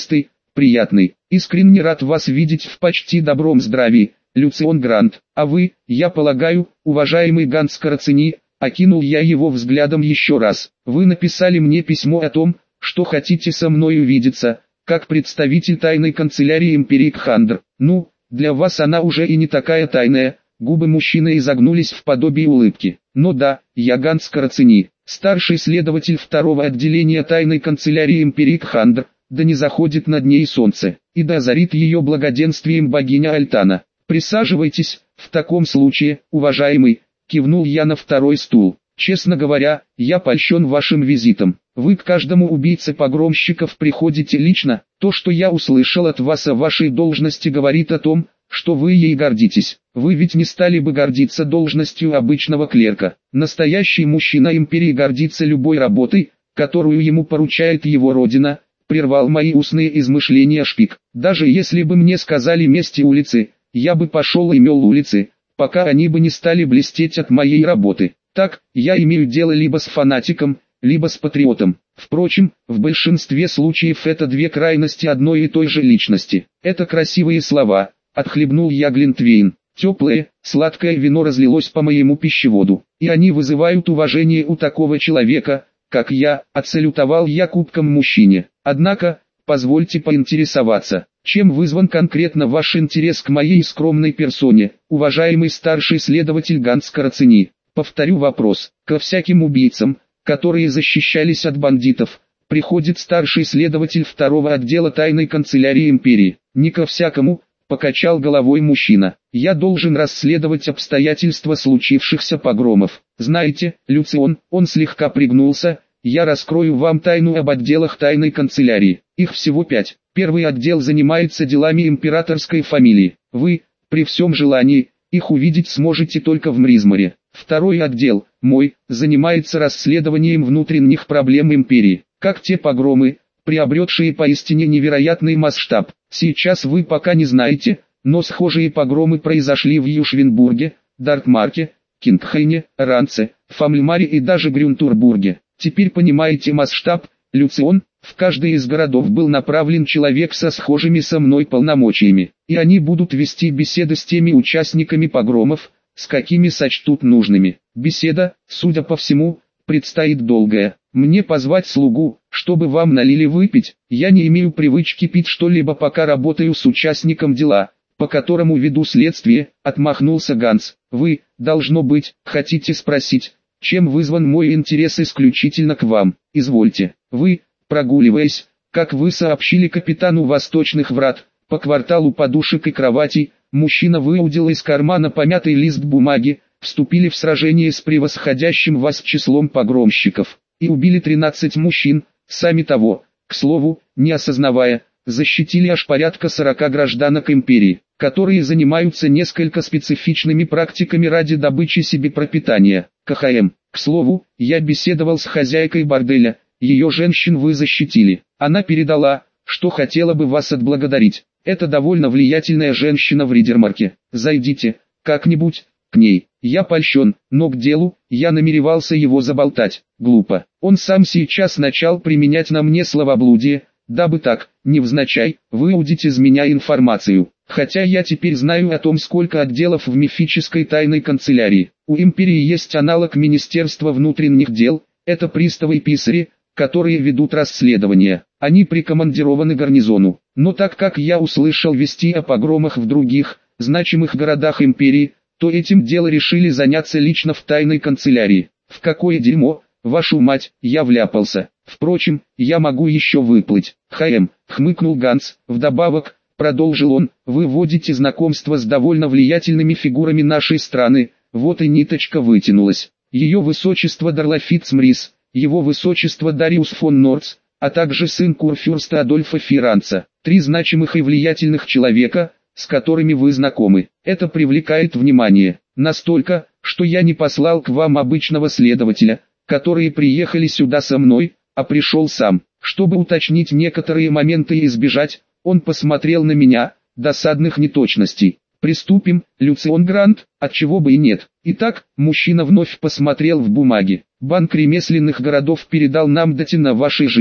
приятный. Искренне рад вас видеть в почти добром здравии, Люцион Грант. А вы, я полагаю, уважаемый Ганс Карацини, окинул я его взглядом еще раз. Вы написали мне письмо о том, что хотите со мной увидеться, как представитель тайной канцелярии Империи Кхандр. Ну, для вас она уже и не такая тайная. Губы мужчины изогнулись в подобии улыбки. Но да, я Ганс Карацини, старший следователь второго отделения тайной канцелярии Империи Кхандр, да не заходит над ней солнце, и да озарит ее благоденствием богиня Альтана. Присаживайтесь, в таком случае, уважаемый, кивнул я на второй стул. Честно говоря, я польщен вашим визитом. Вы к каждому убийце погромщиков приходите лично. То, что я услышал от вас о вашей должности, говорит о том, что вы ей гордитесь. Вы ведь не стали бы гордиться должностью обычного клерка. Настоящий мужчина империи гордится любой работой, которую ему поручает его родина, прервал мои устные измышления Шпик. Даже если бы мне сказали мести улицы, я бы пошел и мел улицы, пока они бы не стали блестеть от моей работы. Так, я имею дело либо с фанатиком, либо с патриотом. Впрочем, в большинстве случаев это две крайности одной и той же личности. Это красивые слова, отхлебнул я глинтвейн. Теплое, сладкое вино разлилось по моему пищеводу, и они вызывают уважение у такого человека, как я, отсалютовал я кубком мужчине. Однако, позвольте поинтересоваться, чем вызван конкретно ваш интерес к моей скромной персоне, уважаемый старший следователь Ганс Карацини? Повторю вопрос. Ко всяким убийцам, которые защищались от бандитов, приходит старший следователь второго отдела тайной канцелярии Империи. Не ко всякому, покачал головой мужчина. Я должен расследовать обстоятельства случившихся погромов. Знаете, Люцион, он слегка пригнулся, я раскрою вам тайну об отделах тайной канцелярии. Их всего пять. Первый отдел занимается делами императорской фамилии. Вы, при всем желании, их увидеть сможете только в Мризморе. Второй отдел, мой, занимается расследованием внутренних проблем империи, как те погромы, приобретшие поистине невероятный масштаб. Сейчас вы пока не знаете, но схожие погромы произошли в Юшвенбурге, Дартмарке, Кингхайне, Ранце, Фамльмаре и даже Грюнтурбурге. Теперь понимаете масштаб, Люцион? В каждый из городов был направлен человек со схожими со мной полномочиями, и они будут вести беседы с теми участниками погромов, с какими сочтут нужными. Беседа, судя по всему, предстоит долгая. Мне позвать слугу, чтобы вам налили выпить? Я не имею привычки пить что-либо, пока работаю с участником дела, по которому веду следствие, отмахнулся Ганс. Вы, должно быть, хотите спросить, чем вызван мой интерес исключительно к вам. Извольте. Вы, прогуливаясь, как вы сообщили капитану Восточных Врат, по кварталу подушек и кроватей, мужчина выудил из кармана помятый лист бумаги, вступили в сражение с превосходящим вас числом погромщиков, и убили тринадцать мужчин, сами того, к слову, не осознавая, защитили аж порядка сорока гражданок империи, которые занимаются несколько специфичными практиками ради добычи себе пропитания. КХМ. К слову, я беседовал с хозяйкой борделя, ее женщин вы защитили. Она передала, что хотела бы вас отблагодарить. Это довольно влиятельная женщина в Ридермарке. Зайдите, как-нибудь, к ней. Я польщен, но к делу, я намеревался его заболтать. Глупо. Он сам сейчас начал применять на мне словоблудие, дабы так, невзначай, выудить из меня информацию. Хотя я теперь знаю о том, сколько отделов в мифической тайной канцелярии. У империи есть аналог Министерства внутренних дел, это приставы-писари, которые ведут расследования. Они прикомандированы гарнизону. Но так как я услышал вести о погромах в других, значимых городах империи, то этим дело решили заняться лично в тайной канцелярии. В какое дерьмо, вашу мать, я вляпался. Впрочем, я могу еще выплыть. ХМ, хмыкнул Ганс. Вдобавок, продолжил он, вы вводите знакомство с довольно влиятельными фигурами нашей страны. Вот и ниточка вытянулась. Ее высочество Дарлафиц Мрис, его высочество Дариус фон Норц, а также сын курфюрста Адольфа Фиранца. Три значимых и влиятельных человека, с которыми вы знакомы. Это привлекает внимание. Настолько, что я не послал к вам обычного следователя, которые приехали сюда со мной, а пришел сам, чтобы уточнить некоторые моменты и избежать. Он посмотрел на меня, досадных неточностей. Приступим, Люцион Грант, отчего бы и нет. Итак, мужчина вновь посмотрел в бумаги. Банк ремесленных городов передал нам датин о вашей жизни.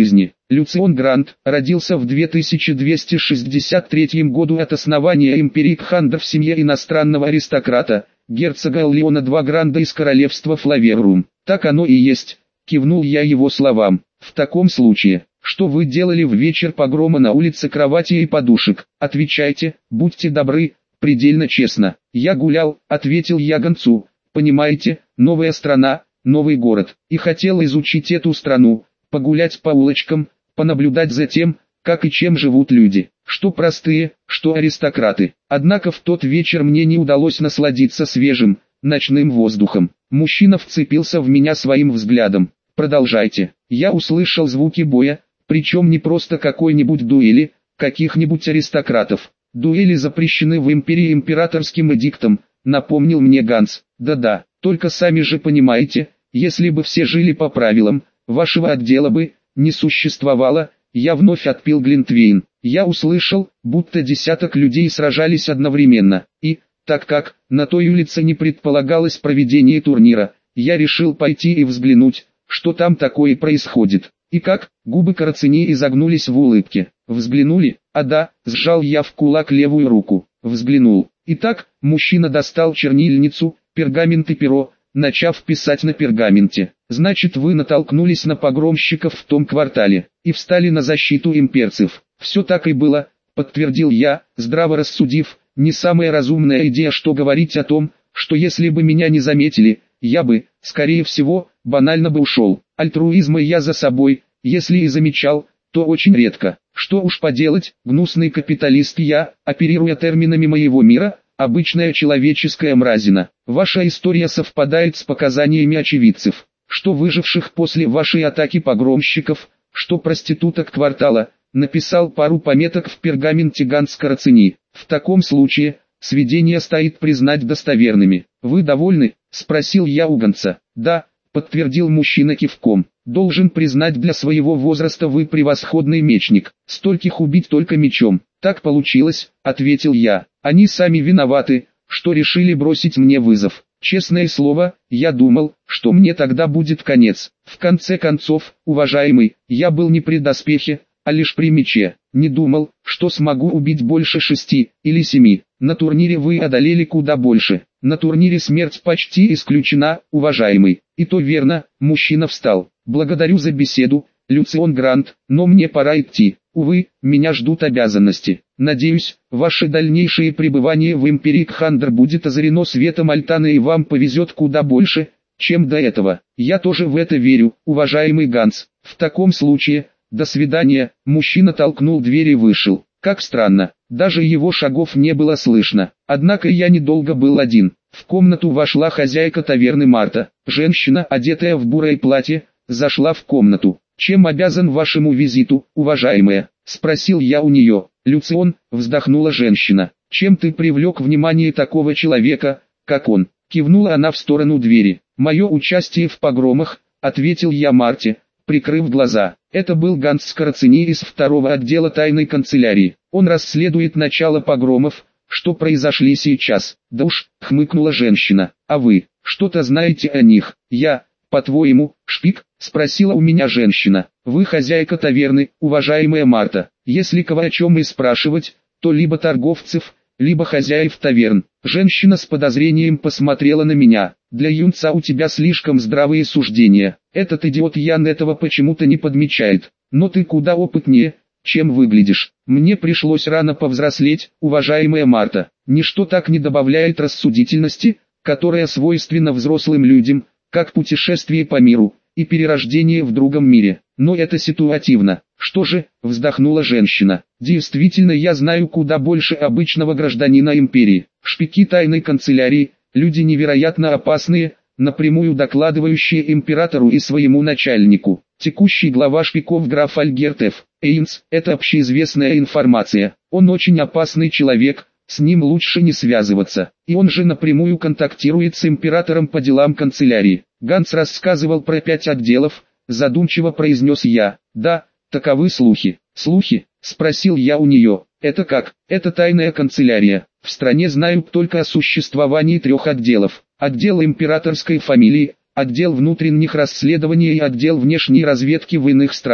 Люцион Грант родился в две тысячи двести шестьдесят третьем году от основания империи Кхандр в семье иностранного аристократа, герцога Леона два Гранда из королевства Флаверум. Так оно и есть, кивнул я его словам. В таком случае, что вы делали в вечер погрома на улице кровати и подушек? Отвечайте, будьте добры, предельно честно. Я гулял, ответил я гонцу. Понимаете, новая страна, новый город. И хотел изучить эту страну, погулять по улочкам, понаблюдать за тем, как и чем живут люди. Что простые, что аристократы. Однако в тот вечер мне не удалось насладиться свежим, ночным воздухом. Мужчина вцепился в меня своим взглядом. Продолжайте. Я услышал звуки боя, причем не просто какой-нибудь дуэли, каких-нибудь аристократов. Дуэли запрещены в империи императорским эдиктом, напомнил мне Ганс. Да-да, только сами же понимаете, если бы все жили по правилам, вашего отдела бы не существовало. Я вновь отпил глинтвейн. Я услышал, будто десяток людей сражались одновременно, и, так как на той улице не предполагалось проведение турнира, я решил пойти и взглянуть, что там такое происходит. И как, губы Карацини изогнулись в улыбке. Взглянули? А да, сжал я в кулак левую руку. Взглянул. Итак, мужчина достал чернильницу, пергамент и перо, начав писать на пергаменте. Значит, вы натолкнулись на погромщиков в том квартале и встали на защиту имперцев. Все так и было, подтвердил я, здраво рассудив, не самая разумная идея, что говорить о том, что если бы меня не заметили, я бы, скорее всего, банально бы ушел. Альтруизма я за собой, если и замечал, то очень редко. Что уж поделать, гнусный капиталист я, оперируя терминами моего мира, обычная человеческая мразина. Ваша история совпадает с показаниями очевидцев, что выживших после вашей атаки погромщиков, что проституток квартала. Написал пару пометок в пергаменте Ганс Карацини. В таком случае, сведения стоит признать достоверными. Вы довольны? Спросил я у Ганса. Да, подтвердил мужчина кивком. Должен признать, для своего возраста вы превосходный мечник. Стольких убить только мечом. Так получилось, ответил я. Они сами виноваты, что решили бросить мне вызов. Честное слово, я думал, что мне тогда будет конец. В конце концов, уважаемый, я был не при доспехе, а лишь при мече. Не думал, что смогу убить больше шести или семи. На турнире вы одолели куда больше. На турнире смерть почти исключена, уважаемый. И то верно, мужчина встал. Благодарю за беседу, Люцион Грант, но мне пора идти. Увы, меня ждут обязанности. Надеюсь, ваше дальнейшее пребывание в империи Кхандр будет озарено светом Альтана и вам повезет куда больше, чем до этого. Я тоже в это верю, уважаемый Ганс. В таком случае, до свидания. Мужчина толкнул дверь и вышел. Как странно, даже его шагов не было слышно. Однако я недолго был один. В комнату вошла хозяйка таверны Марта. Женщина, одетая в бурое платье, зашла в комнату. «Чем обязан вашему визиту, уважаемая?» – спросил я у нее. «Люцион», – вздохнула женщина. «Чем ты привлек внимание такого человека, как он?» – кивнула она в сторону двери. «Мое участие в погромах», – ответил я Марте, прикрыв глаза. Это был Ганс Карацини из второго отдела тайной канцелярии. Он расследует начало погромов, что произошли сейчас. «Да уж», – хмыкнула женщина. «А вы, что-то знаете о них?» «Я, по-твоему, шпик?» – спросила у меня женщина. «Вы хозяйка таверны, уважаемая Марта. Если кого о чем и спрашивать, то либо торговцев, либо хозяев таверн». Женщина с подозрением посмотрела на меня. «Для юнца у тебя слишком здравые суждения. Этот идиот Ян этого почему-то не подмечает. Но ты куда опытнее, чем выглядишь. Мне пришлось рано повзрослеть, уважаемая Марта. Ничто так не добавляет рассудительности, которая свойственна взрослым людям, как путешествие по миру и перерождение в другом мире. Но это ситуативно». «Что же?» – вздохнула женщина. «Действительно, я знаю куда больше обычного гражданина империи. Шпики тайной канцелярии, люди невероятно опасные, напрямую докладывающие императору и своему начальнику. Текущий глава шпиков граф Альгерт Ф. Эйнс – это общеизвестная информация. Он очень опасный человек, с ним лучше не связываться. И он же напрямую контактирует с императором по делам канцелярии». Ганс рассказывал про пять отделов, задумчиво произнес я. «Да, таковы слухи». «Слухи?» – спросил я у нее. «Это как?» «Это тайная канцелярия. В стране знают только о существовании трех отделов. Отдел императорской фамилии, отдел внутренних расследований и отдел внешней разведки в иных странах.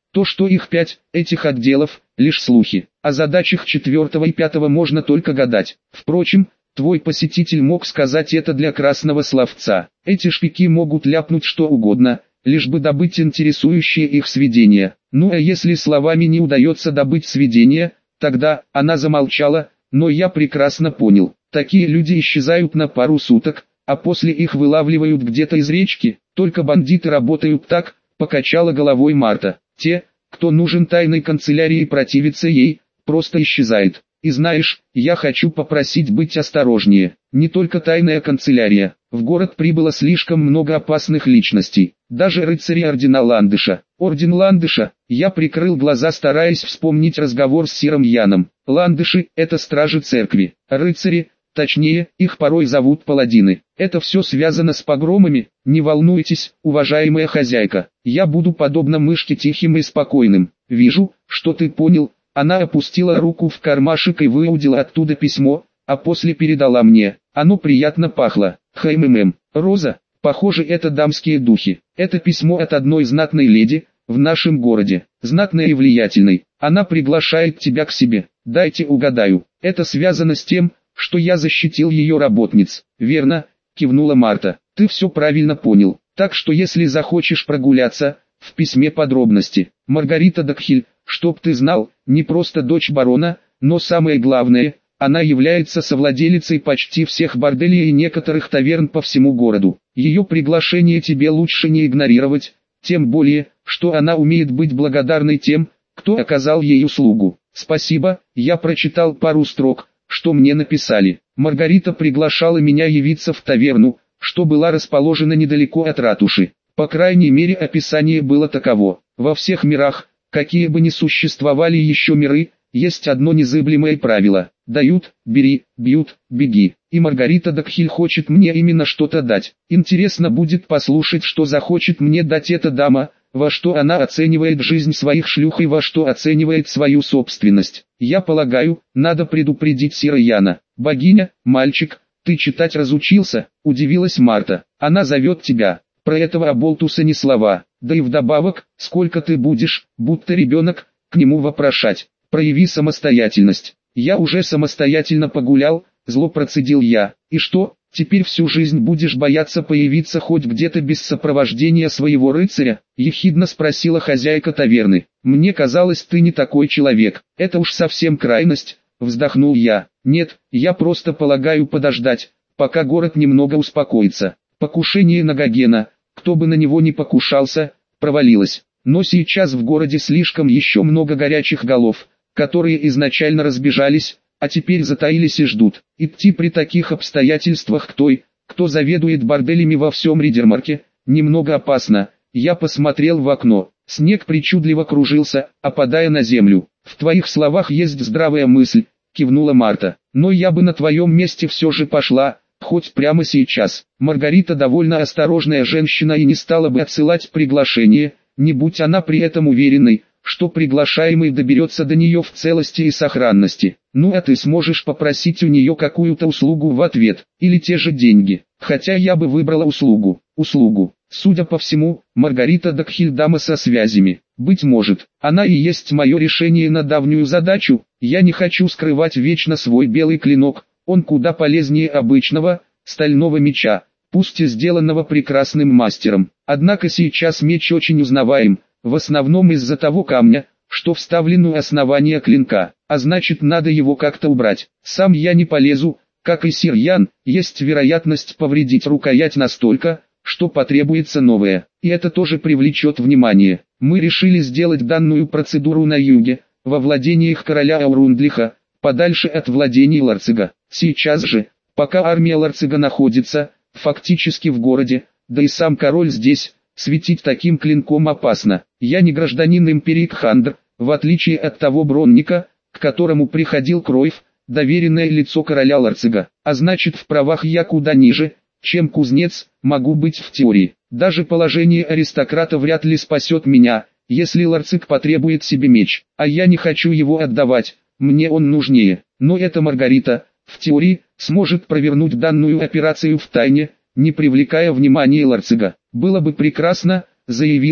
То, что их пять, этих отделов, лишь слухи. О задачах четвертого и пятого можно только гадать. Впрочем, твой посетитель мог сказать это для красного словца. Эти шпики могут ляпнуть что угодно, лишь бы добыть интересующие их сведения. Ну а если словами не удается добыть сведения, тогда, она замолчала, но я прекрасно понял. Такие люди исчезают на пару суток, а после их вылавливают где-то из речки. Только бандиты работают так, покачала головой Марта. Те, кто нужен тайной канцелярии и противится ей, просто исчезают. И знаешь, я хочу попросить быть осторожнее. Не только тайная канцелярия. В город прибыло слишком много опасных личностей. Даже рыцари ордена Ландыша. Орден Ландыша. Я прикрыл глаза, стараясь вспомнить разговор с Сиром Яном. Ландыши – это стражи церкви. Рыцари, точнее, их порой зовут паладины. Это все связано с погромами. Не волнуйтесь, уважаемая хозяйка. Я буду подобно мышке тихим и спокойным. Вижу, что ты понял. Она опустила руку в кармашек и выудила оттуда письмо, а после передала мне. Оно приятно пахло. Хм, роза, похоже, это дамские духи. Это письмо от одной знатной леди в нашем городе. Знатной и влиятельной. Она приглашает тебя к себе. Дайте угадаю. Это связано с тем, что я защитил ее работниц. Верно, кивнула Марта. Ты все правильно понял. Так что если захочешь прогуляться, в письме подробности. Маргарита Дакхиль, чтоб ты знал, не просто дочь барона, но самое главное, она является совладелицей почти всех борделей и некоторых таверн по всему городу. Ее приглашение тебе лучше не игнорировать, тем более, что она умеет быть благодарной тем, кто оказал ей услугу. Спасибо, я прочитал пару строк, что мне написали. Маргарита приглашала меня явиться в таверну, что была расположена недалеко от ратуши. По крайней мере, описание было таково. Во всех мирах, какие бы ни существовали еще миры, есть одно незыблемое правило. Дают, бери, бьют, беги. И Маргарита Дакхиль хочет мне именно что-то дать. Интересно будет послушать, что захочет мне дать эта дама, во что она оценивает жизнь своих шлюх и во что оценивает свою собственность. Я полагаю, надо предупредить Сира Яна. Богиня, мальчик, ты читать разучился? Удивилась Марта. Она зовет тебя. Про этого оболтуса ни слова. Да и вдобавок, сколько ты будешь, будто ребенок, к нему вопрошать. Прояви самостоятельность. Я уже самостоятельно погулял, зло процедил я. И что, теперь всю жизнь будешь бояться появиться хоть где-то без сопровождения своего рыцаря? Ехидно спросила хозяйка таверны. Мне казалось, ты не такой человек. Это уж совсем крайность, вздохнул я. Нет, я просто полагаю подождать, пока город немного успокоится. Покушение на Гогена, кто бы на него ни покушался, провалилось. Но сейчас в городе слишком еще много горячих голов, которые изначально разбежались, а теперь затаились и ждут. Идти при таких обстоятельствах к той, кто заведует борделями во всем Ридермарке, немного опасно. Я посмотрел в окно. Снег причудливо кружился, опадая на землю. В твоих словах есть здравая мысль, кивнула Марта. Но я бы на твоем месте все же пошла, хоть прямо сейчас. Маргарита довольно осторожная женщина и не стала бы отсылать приглашение, не будь она при этом уверенной, что приглашаемый доберется до нее в целости и сохранности. Ну а ты сможешь попросить у нее какую-то услугу в ответ, или те же деньги. Хотя я бы выбрала услугу. Услугу. Судя по всему, Маргарита Дакхиль дама со связями. Быть может, она и есть мое решение на давнюю задачу. Я не хочу скрывать вечно свой белый клинок, он куда полезнее обычного, стального меча, пусть и сделанного прекрасным мастером. Однако сейчас меч очень узнаваем, в основном из-за того камня, что вставлен у основания клинка, а значит надо его как-то убрать. Сам я не полезу, как и Сир Ян, есть вероятность повредить рукоять настолько, что потребуется новая, и это тоже привлечет внимание. Мы решили сделать данную процедуру на юге, во владениях короля Аурундлиха, подальше от владений Ларцига. Сейчас же, пока армия Ларцига находится, фактически в городе, да и сам король здесь, светить таким клинком опасно. Я не гражданин империи Кхандр, в отличие от того бронника, к которому приходил Кройв, доверенное лицо короля Ларцига, а значит в правах я куда ниже, чем кузнец, могу быть в теории. Даже положение аристократа вряд ли спасет меня, если Ларциг потребует себе меч, а я не хочу его отдавать, мне он нужнее. Но эта Маргарита, в теории, сможет провернуть данную операцию в тайне, не привлекая внимания Ларцига. Было бы прекрасно, заявил бы,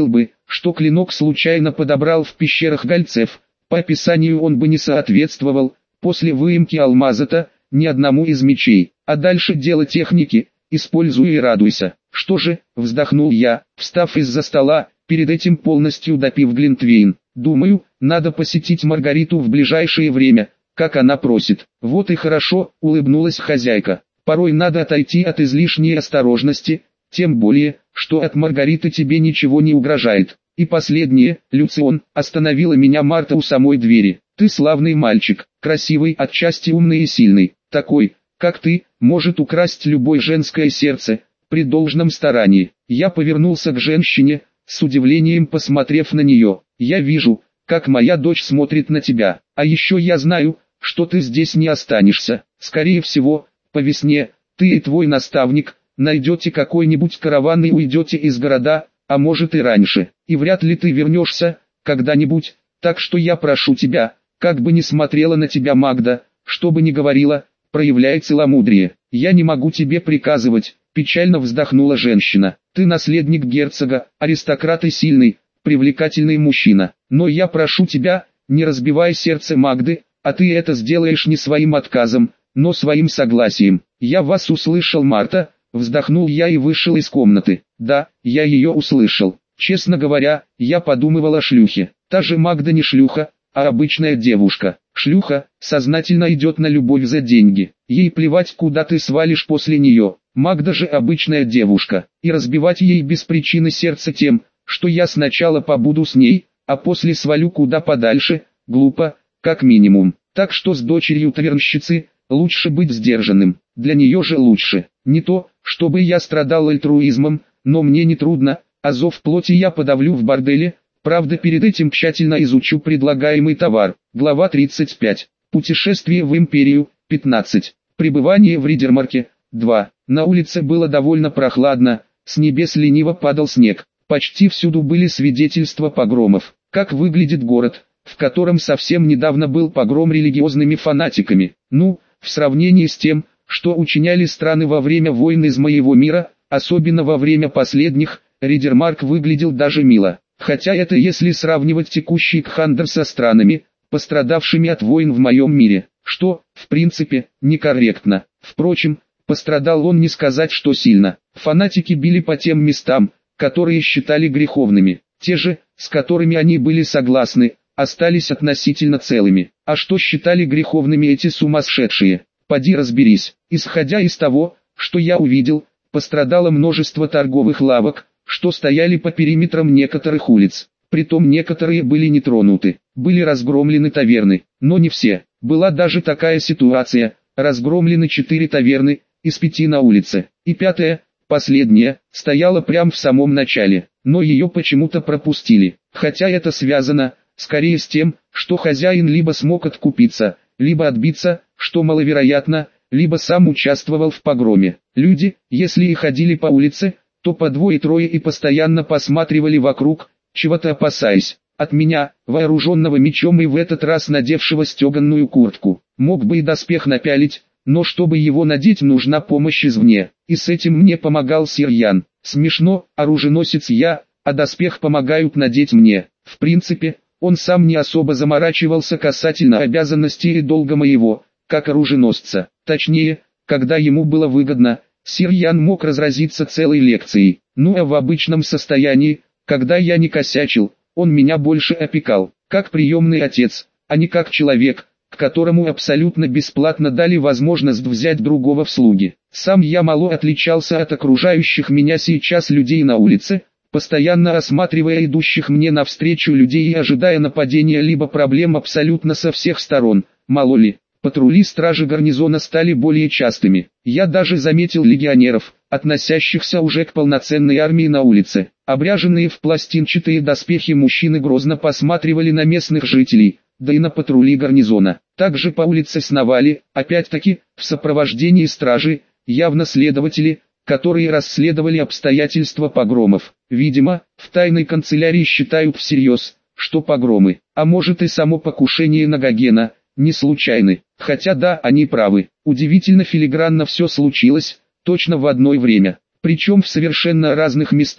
что клинок случайно подобрал в пещерах гальцев, по описанию он бы не соответствовал, после выемки алмаза-то, ни одному из мечей, а дальше дело техники, используй и радуйся. Что же, вздохнул я, встав из-за стола, перед этим полностью допив глинтвейн. Думаю, надо посетить Маргариту в ближайшее время, как она просит. Вот и хорошо, улыбнулась хозяйка. Порой надо отойти от излишней осторожности, тем более, что от Маргариты тебе ничего не угрожает. И последнее, Люцион, остановила меня Марта у самой двери. Ты славный мальчик, красивый, отчасти умный и сильный, такой, как ты, может украсть любое женское сердце, при должном старании. Я повернулся к женщине, с удивлением посмотрев на нее. Я вижу, как моя дочь смотрит на тебя, а еще я знаю, что ты здесь не останешься. Скорее всего, по весне, ты и твой наставник, найдете какой-нибудь караван и уйдете из города, а может и раньше, и вряд ли ты вернешься, когда-нибудь, так что я прошу тебя, как бы ни смотрела на тебя Магда, что бы ни говорила, проявляй целомудрие. Я не могу тебе приказывать, печально вздохнула женщина. Ты наследник герцога, аристократ и сильный, привлекательный мужчина. Но я прошу тебя, не разбивай сердце Магды, а ты это сделаешь не своим отказом, но своим согласием. Я вас услышал, Марта, вздохнул я и вышел из комнаты. Да, я ее услышал. Честно говоря, я подумывал о шлюхе. Та же Магда не шлюха, а обычная девушка. Шлюха сознательно идет на любовь за деньги. Ей плевать, куда ты свалишь после нее. Магда же обычная девушка. И разбивать ей без причины сердце тем, что я сначала побуду с ней, а после свалю куда подальше, глупо, как минимум. Так что с дочерью тавернщицы лучше быть сдержанным. Для нее же лучше. Не то, чтобы я страдал альтруизмом, но мне не трудно, а зов плоти я подавлю в борделе. Правда, перед этим тщательно изучу предлагаемый товар. Глава тридцать пять. Путешествие в Империю. пятнадцать. Пребывание в Ридермарке. два. На улице было довольно прохладно, с небес лениво падал снег. Почти всюду были свидетельства погромов. Как выглядит город, в котором совсем недавно был погром религиозными фанатиками? Ну, в сравнении с тем, что учиняли страны во время войн из моего мира, особенно во время последних, Ридермарк выглядел даже мило. Хотя это если сравнивать текущий Кхандер со странами, пострадавшими от войн в моем мире, что, в принципе, некорректно. Впрочем, пострадал он не сказать, что сильно. Фанатики били по тем местам, которые считали греховными. Те же, с которыми они были согласны, остались относительно целыми. А что считали греховными эти сумасшедшие? Поди разберись. Исходя из того, что я увидел, пострадало множество торговых лавок, что стояли по периметрам некоторых улиц. Притом некоторые были не тронуты. Были разгромлены таверны, но не все. Была даже такая ситуация, разгромлены четыре таверны, из пяти на улице. И пятая, последняя, стояла прямо в самом начале, но ее почему-то пропустили. Хотя это связано, скорее с тем, что хозяин либо смог откупиться, либо отбиться, что маловероятно, либо сам участвовал в погроме. Люди, если и ходили по улице, то по двое-трое и постоянно посматривали вокруг, чего-то опасаясь. От меня, вооруженного мечом и в этот раз надевшего стеганую куртку, мог бы и доспех напялить, но чтобы его надеть, нужна помощь извне, и с этим мне помогал сир Ян. Смешно, оруженосец я, а доспех помогают надеть мне. В принципе, он сам не особо заморачивался касательно обязанностей и долга моего, как оруженосца. Точнее, когда ему было выгодно, сир Ян мог разразиться целой лекцией. Ну а в обычном состоянии, когда я не косячил, он меня больше опекал, как приемный отец, а не как человек, к которому абсолютно бесплатно дали возможность взять другого в слуги. Сам я мало отличался от окружающих меня сейчас людей на улице, постоянно осматривая идущих мне навстречу людей и ожидая нападения либо проблем абсолютно со всех сторон. Мало ли, патрули стражи гарнизона стали более частыми. Я даже заметил легионеров, относящихся уже к полноценной армии на улице. Обряженные в пластинчатые доспехи мужчины грозно посматривали на местных жителей, да и на патрули гарнизона. Также по улице сновали, опять-таки, в сопровождении стражи, явно следователи, которые расследовали обстоятельства погромов. Видимо, в тайной канцелярии считают всерьез, что погромы, а может и само покушение на Гогена, не случайны. Хотя да, они правы. Удивительно филигранно все случилось, точно в одно время. Причем в совершенно разных местах,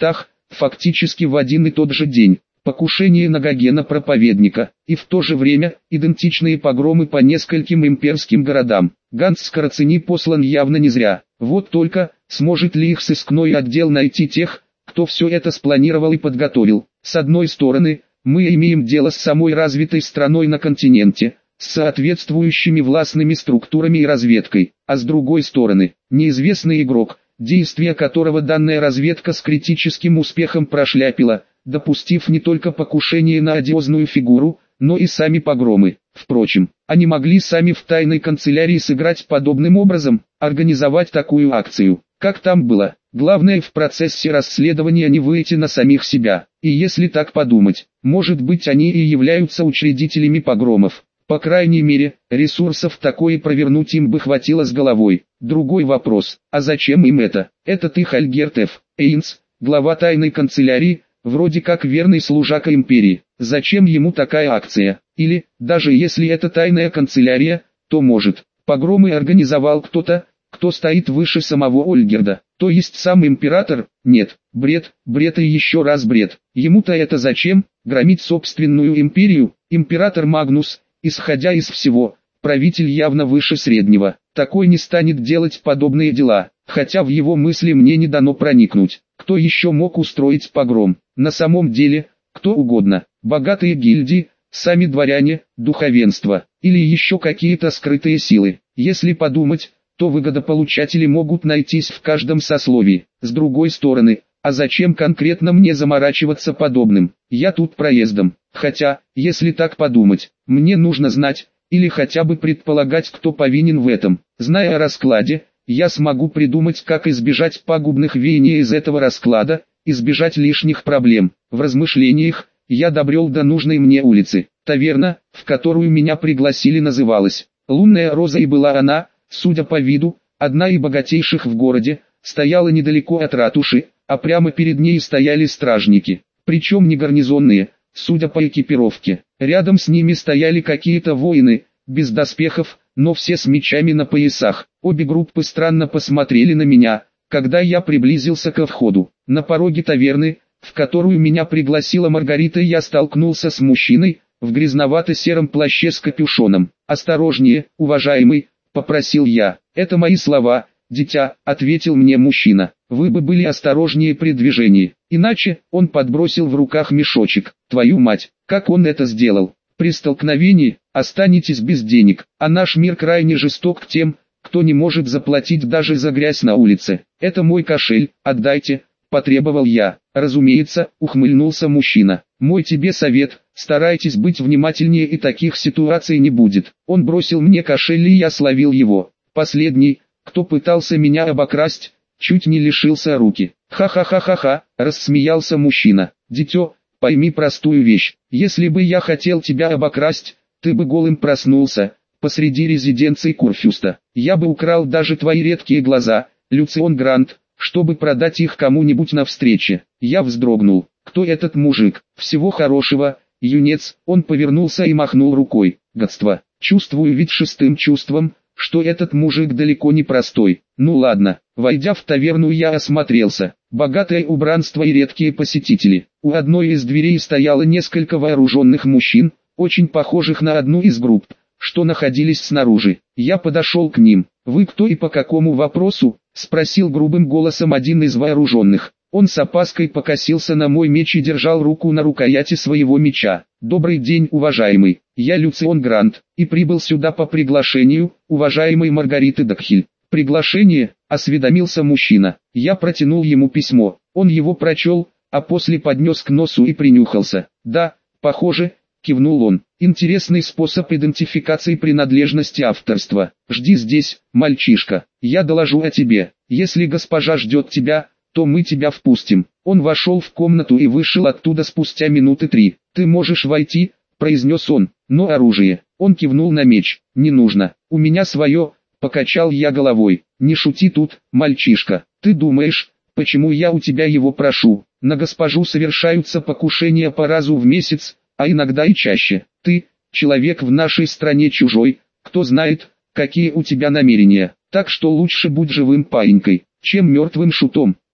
фактически в один и тот же день. Покушение на Гогена-проповедника, и в то же время, идентичные погромы по нескольким имперским городам. Ганс Скорцени послан явно не зря. Вот только, сможет ли их сыскной отдел найти тех, кто все это спланировал и подготовил? С одной стороны, мы имеем дело с самой развитой страной на континенте, с соответствующими властными структурами и разведкой, а с другой стороны, неизвестный игрок, действия которого данная разведка с критическим успехом прошляпила, допустив не только покушение на одиозную фигуру, но и сами погромы. Впрочем, они могли сами в тайной канцелярии сыграть подобным образом, организовать такую акцию. Как там было, главное в процессе расследования не выйти на самих себя. И если так подумать, может быть они и являются учредителями погромов. По крайней мере, ресурсов такое провернуть им бы хватило с головой. Другой вопрос, а зачем им это? Этот их Альгерт Ф. Эйнс, глава тайной канцелярии, вроде как верный служака империи. Зачем ему такая акция? Или, даже если это тайная канцелярия, то может, погромы организовал кто-то, кто стоит выше самого Ольгерда, то есть сам император? Нет, бред, бред и еще раз бред. Ему-то это зачем? Громить собственную империю? Император Магнус, исходя из всего, правитель явно выше среднего. Такой не станет делать подобные дела, хотя в его мысли мне не дано проникнуть. Кто еще мог устроить погром? На самом деле, кто угодно. Богатые гильдии, сами дворяне, духовенство, или еще какие-то скрытые силы. Если подумать, то выгодополучатели могут найтись в каждом сословии. С другой стороны, а зачем конкретно мне заморачиваться подобным? Я тут проездом. Хотя, если так подумать, мне нужно знать, или хотя бы предполагать, кто повинен в этом. Зная о раскладе, я смогу придумать, как избежать пагубных веяний из этого расклада, избежать лишних проблем. В размышлениях, я добрел до нужной мне улицы. Таверна, в которую меня пригласили, называлась «Лунная роза», и была она, судя по виду, одна из богатейших в городе, стояла недалеко от ратуши, а прямо перед ней стояли стражники, причем не гарнизонные, судя по экипировке. Рядом с ними стояли какие-то воины, без доспехов, но все с мечами на поясах. Обе группы странно посмотрели на меня, когда я приблизился ко входу. На пороге таверны, в которую меня пригласила Маргарита, я столкнулся с мужчиной, в грязновато-сером плаще с капюшоном. «Осторожнее, уважаемый», — попросил я. «Это мои слова, дитя», — ответил мне мужчина. «Вы бы были осторожнее при движении, иначе», — он подбросил в руках мешочек. «Твою мать, как он это сделал? При столкновении останетесь без денег, а наш мир крайне жесток к тем, кто не может заплатить даже за грязь на улице. Это мой кошель, отдайте», — потребовал я. «Разумеется», — ухмыльнулся мужчина. «Мой тебе совет, старайтесь быть внимательнее, и таких ситуаций не будет». Он бросил мне кошель, и я словил его. Последний, кто пытался меня обокрасть, чуть не лишился руки. «Ха-ха-ха-ха-ха», — рассмеялся мужчина. «Дитё, пойми простую вещь. Если бы я хотел тебя обокрасть, ты бы голым проснулся посреди резиденции Курфюста. Я бы украл даже твои редкие глаза, Люцион Грант, чтобы продать их кому-нибудь на встрече». Я вздрогнул. «Кто этот мужик? Всего хорошего, юнец». Он повернулся и махнул рукой. «Гадство. Чувствую ведь шестым чувством, что этот мужик далеко не простой. Ну ладно». Войдя в таверну, я осмотрелся. Богатое убранство и редкие посетители. У одной из дверей стояло несколько вооруженных мужчин, очень похожих на одну из групп, что находились снаружи. Я подошел к ним. «Вы кто и по какому вопросу?» — спросил грубым голосом один из вооруженных. Он с опаской покосился на мой меч и держал руку на рукояти своего меча. «Добрый день, уважаемый. Я Люцион Грант, и прибыл сюда по приглашению уважаемой Маргариты Дакхиль». «Приглашение?» — осведомился мужчина. Я протянул ему письмо. Он его прочел, а после поднес к носу и принюхался. «Да, похоже», — кивнул он. «Интересный способ идентификации принадлежности авторства. Жди здесь, мальчишка, я доложу о тебе. Если госпожа ждет тебя, то мы тебя впустим». Он вошел в комнату и вышел оттуда спустя минуты три. «Ты можешь войти», — произнес он, — «но оружие». Он кивнул на меч. «Не нужно, у меня свое», — покачал я головой. «Не шути тут, мальчишка. Ты думаешь, почему я у тебя его прошу? На госпожу совершаются покушения по разу в месяц, а иногда и чаще. Ты, человек в нашей стране чужой, кто знает, какие у тебя намерения. Так что лучше будь живым паинькой, чем мертвым шутом».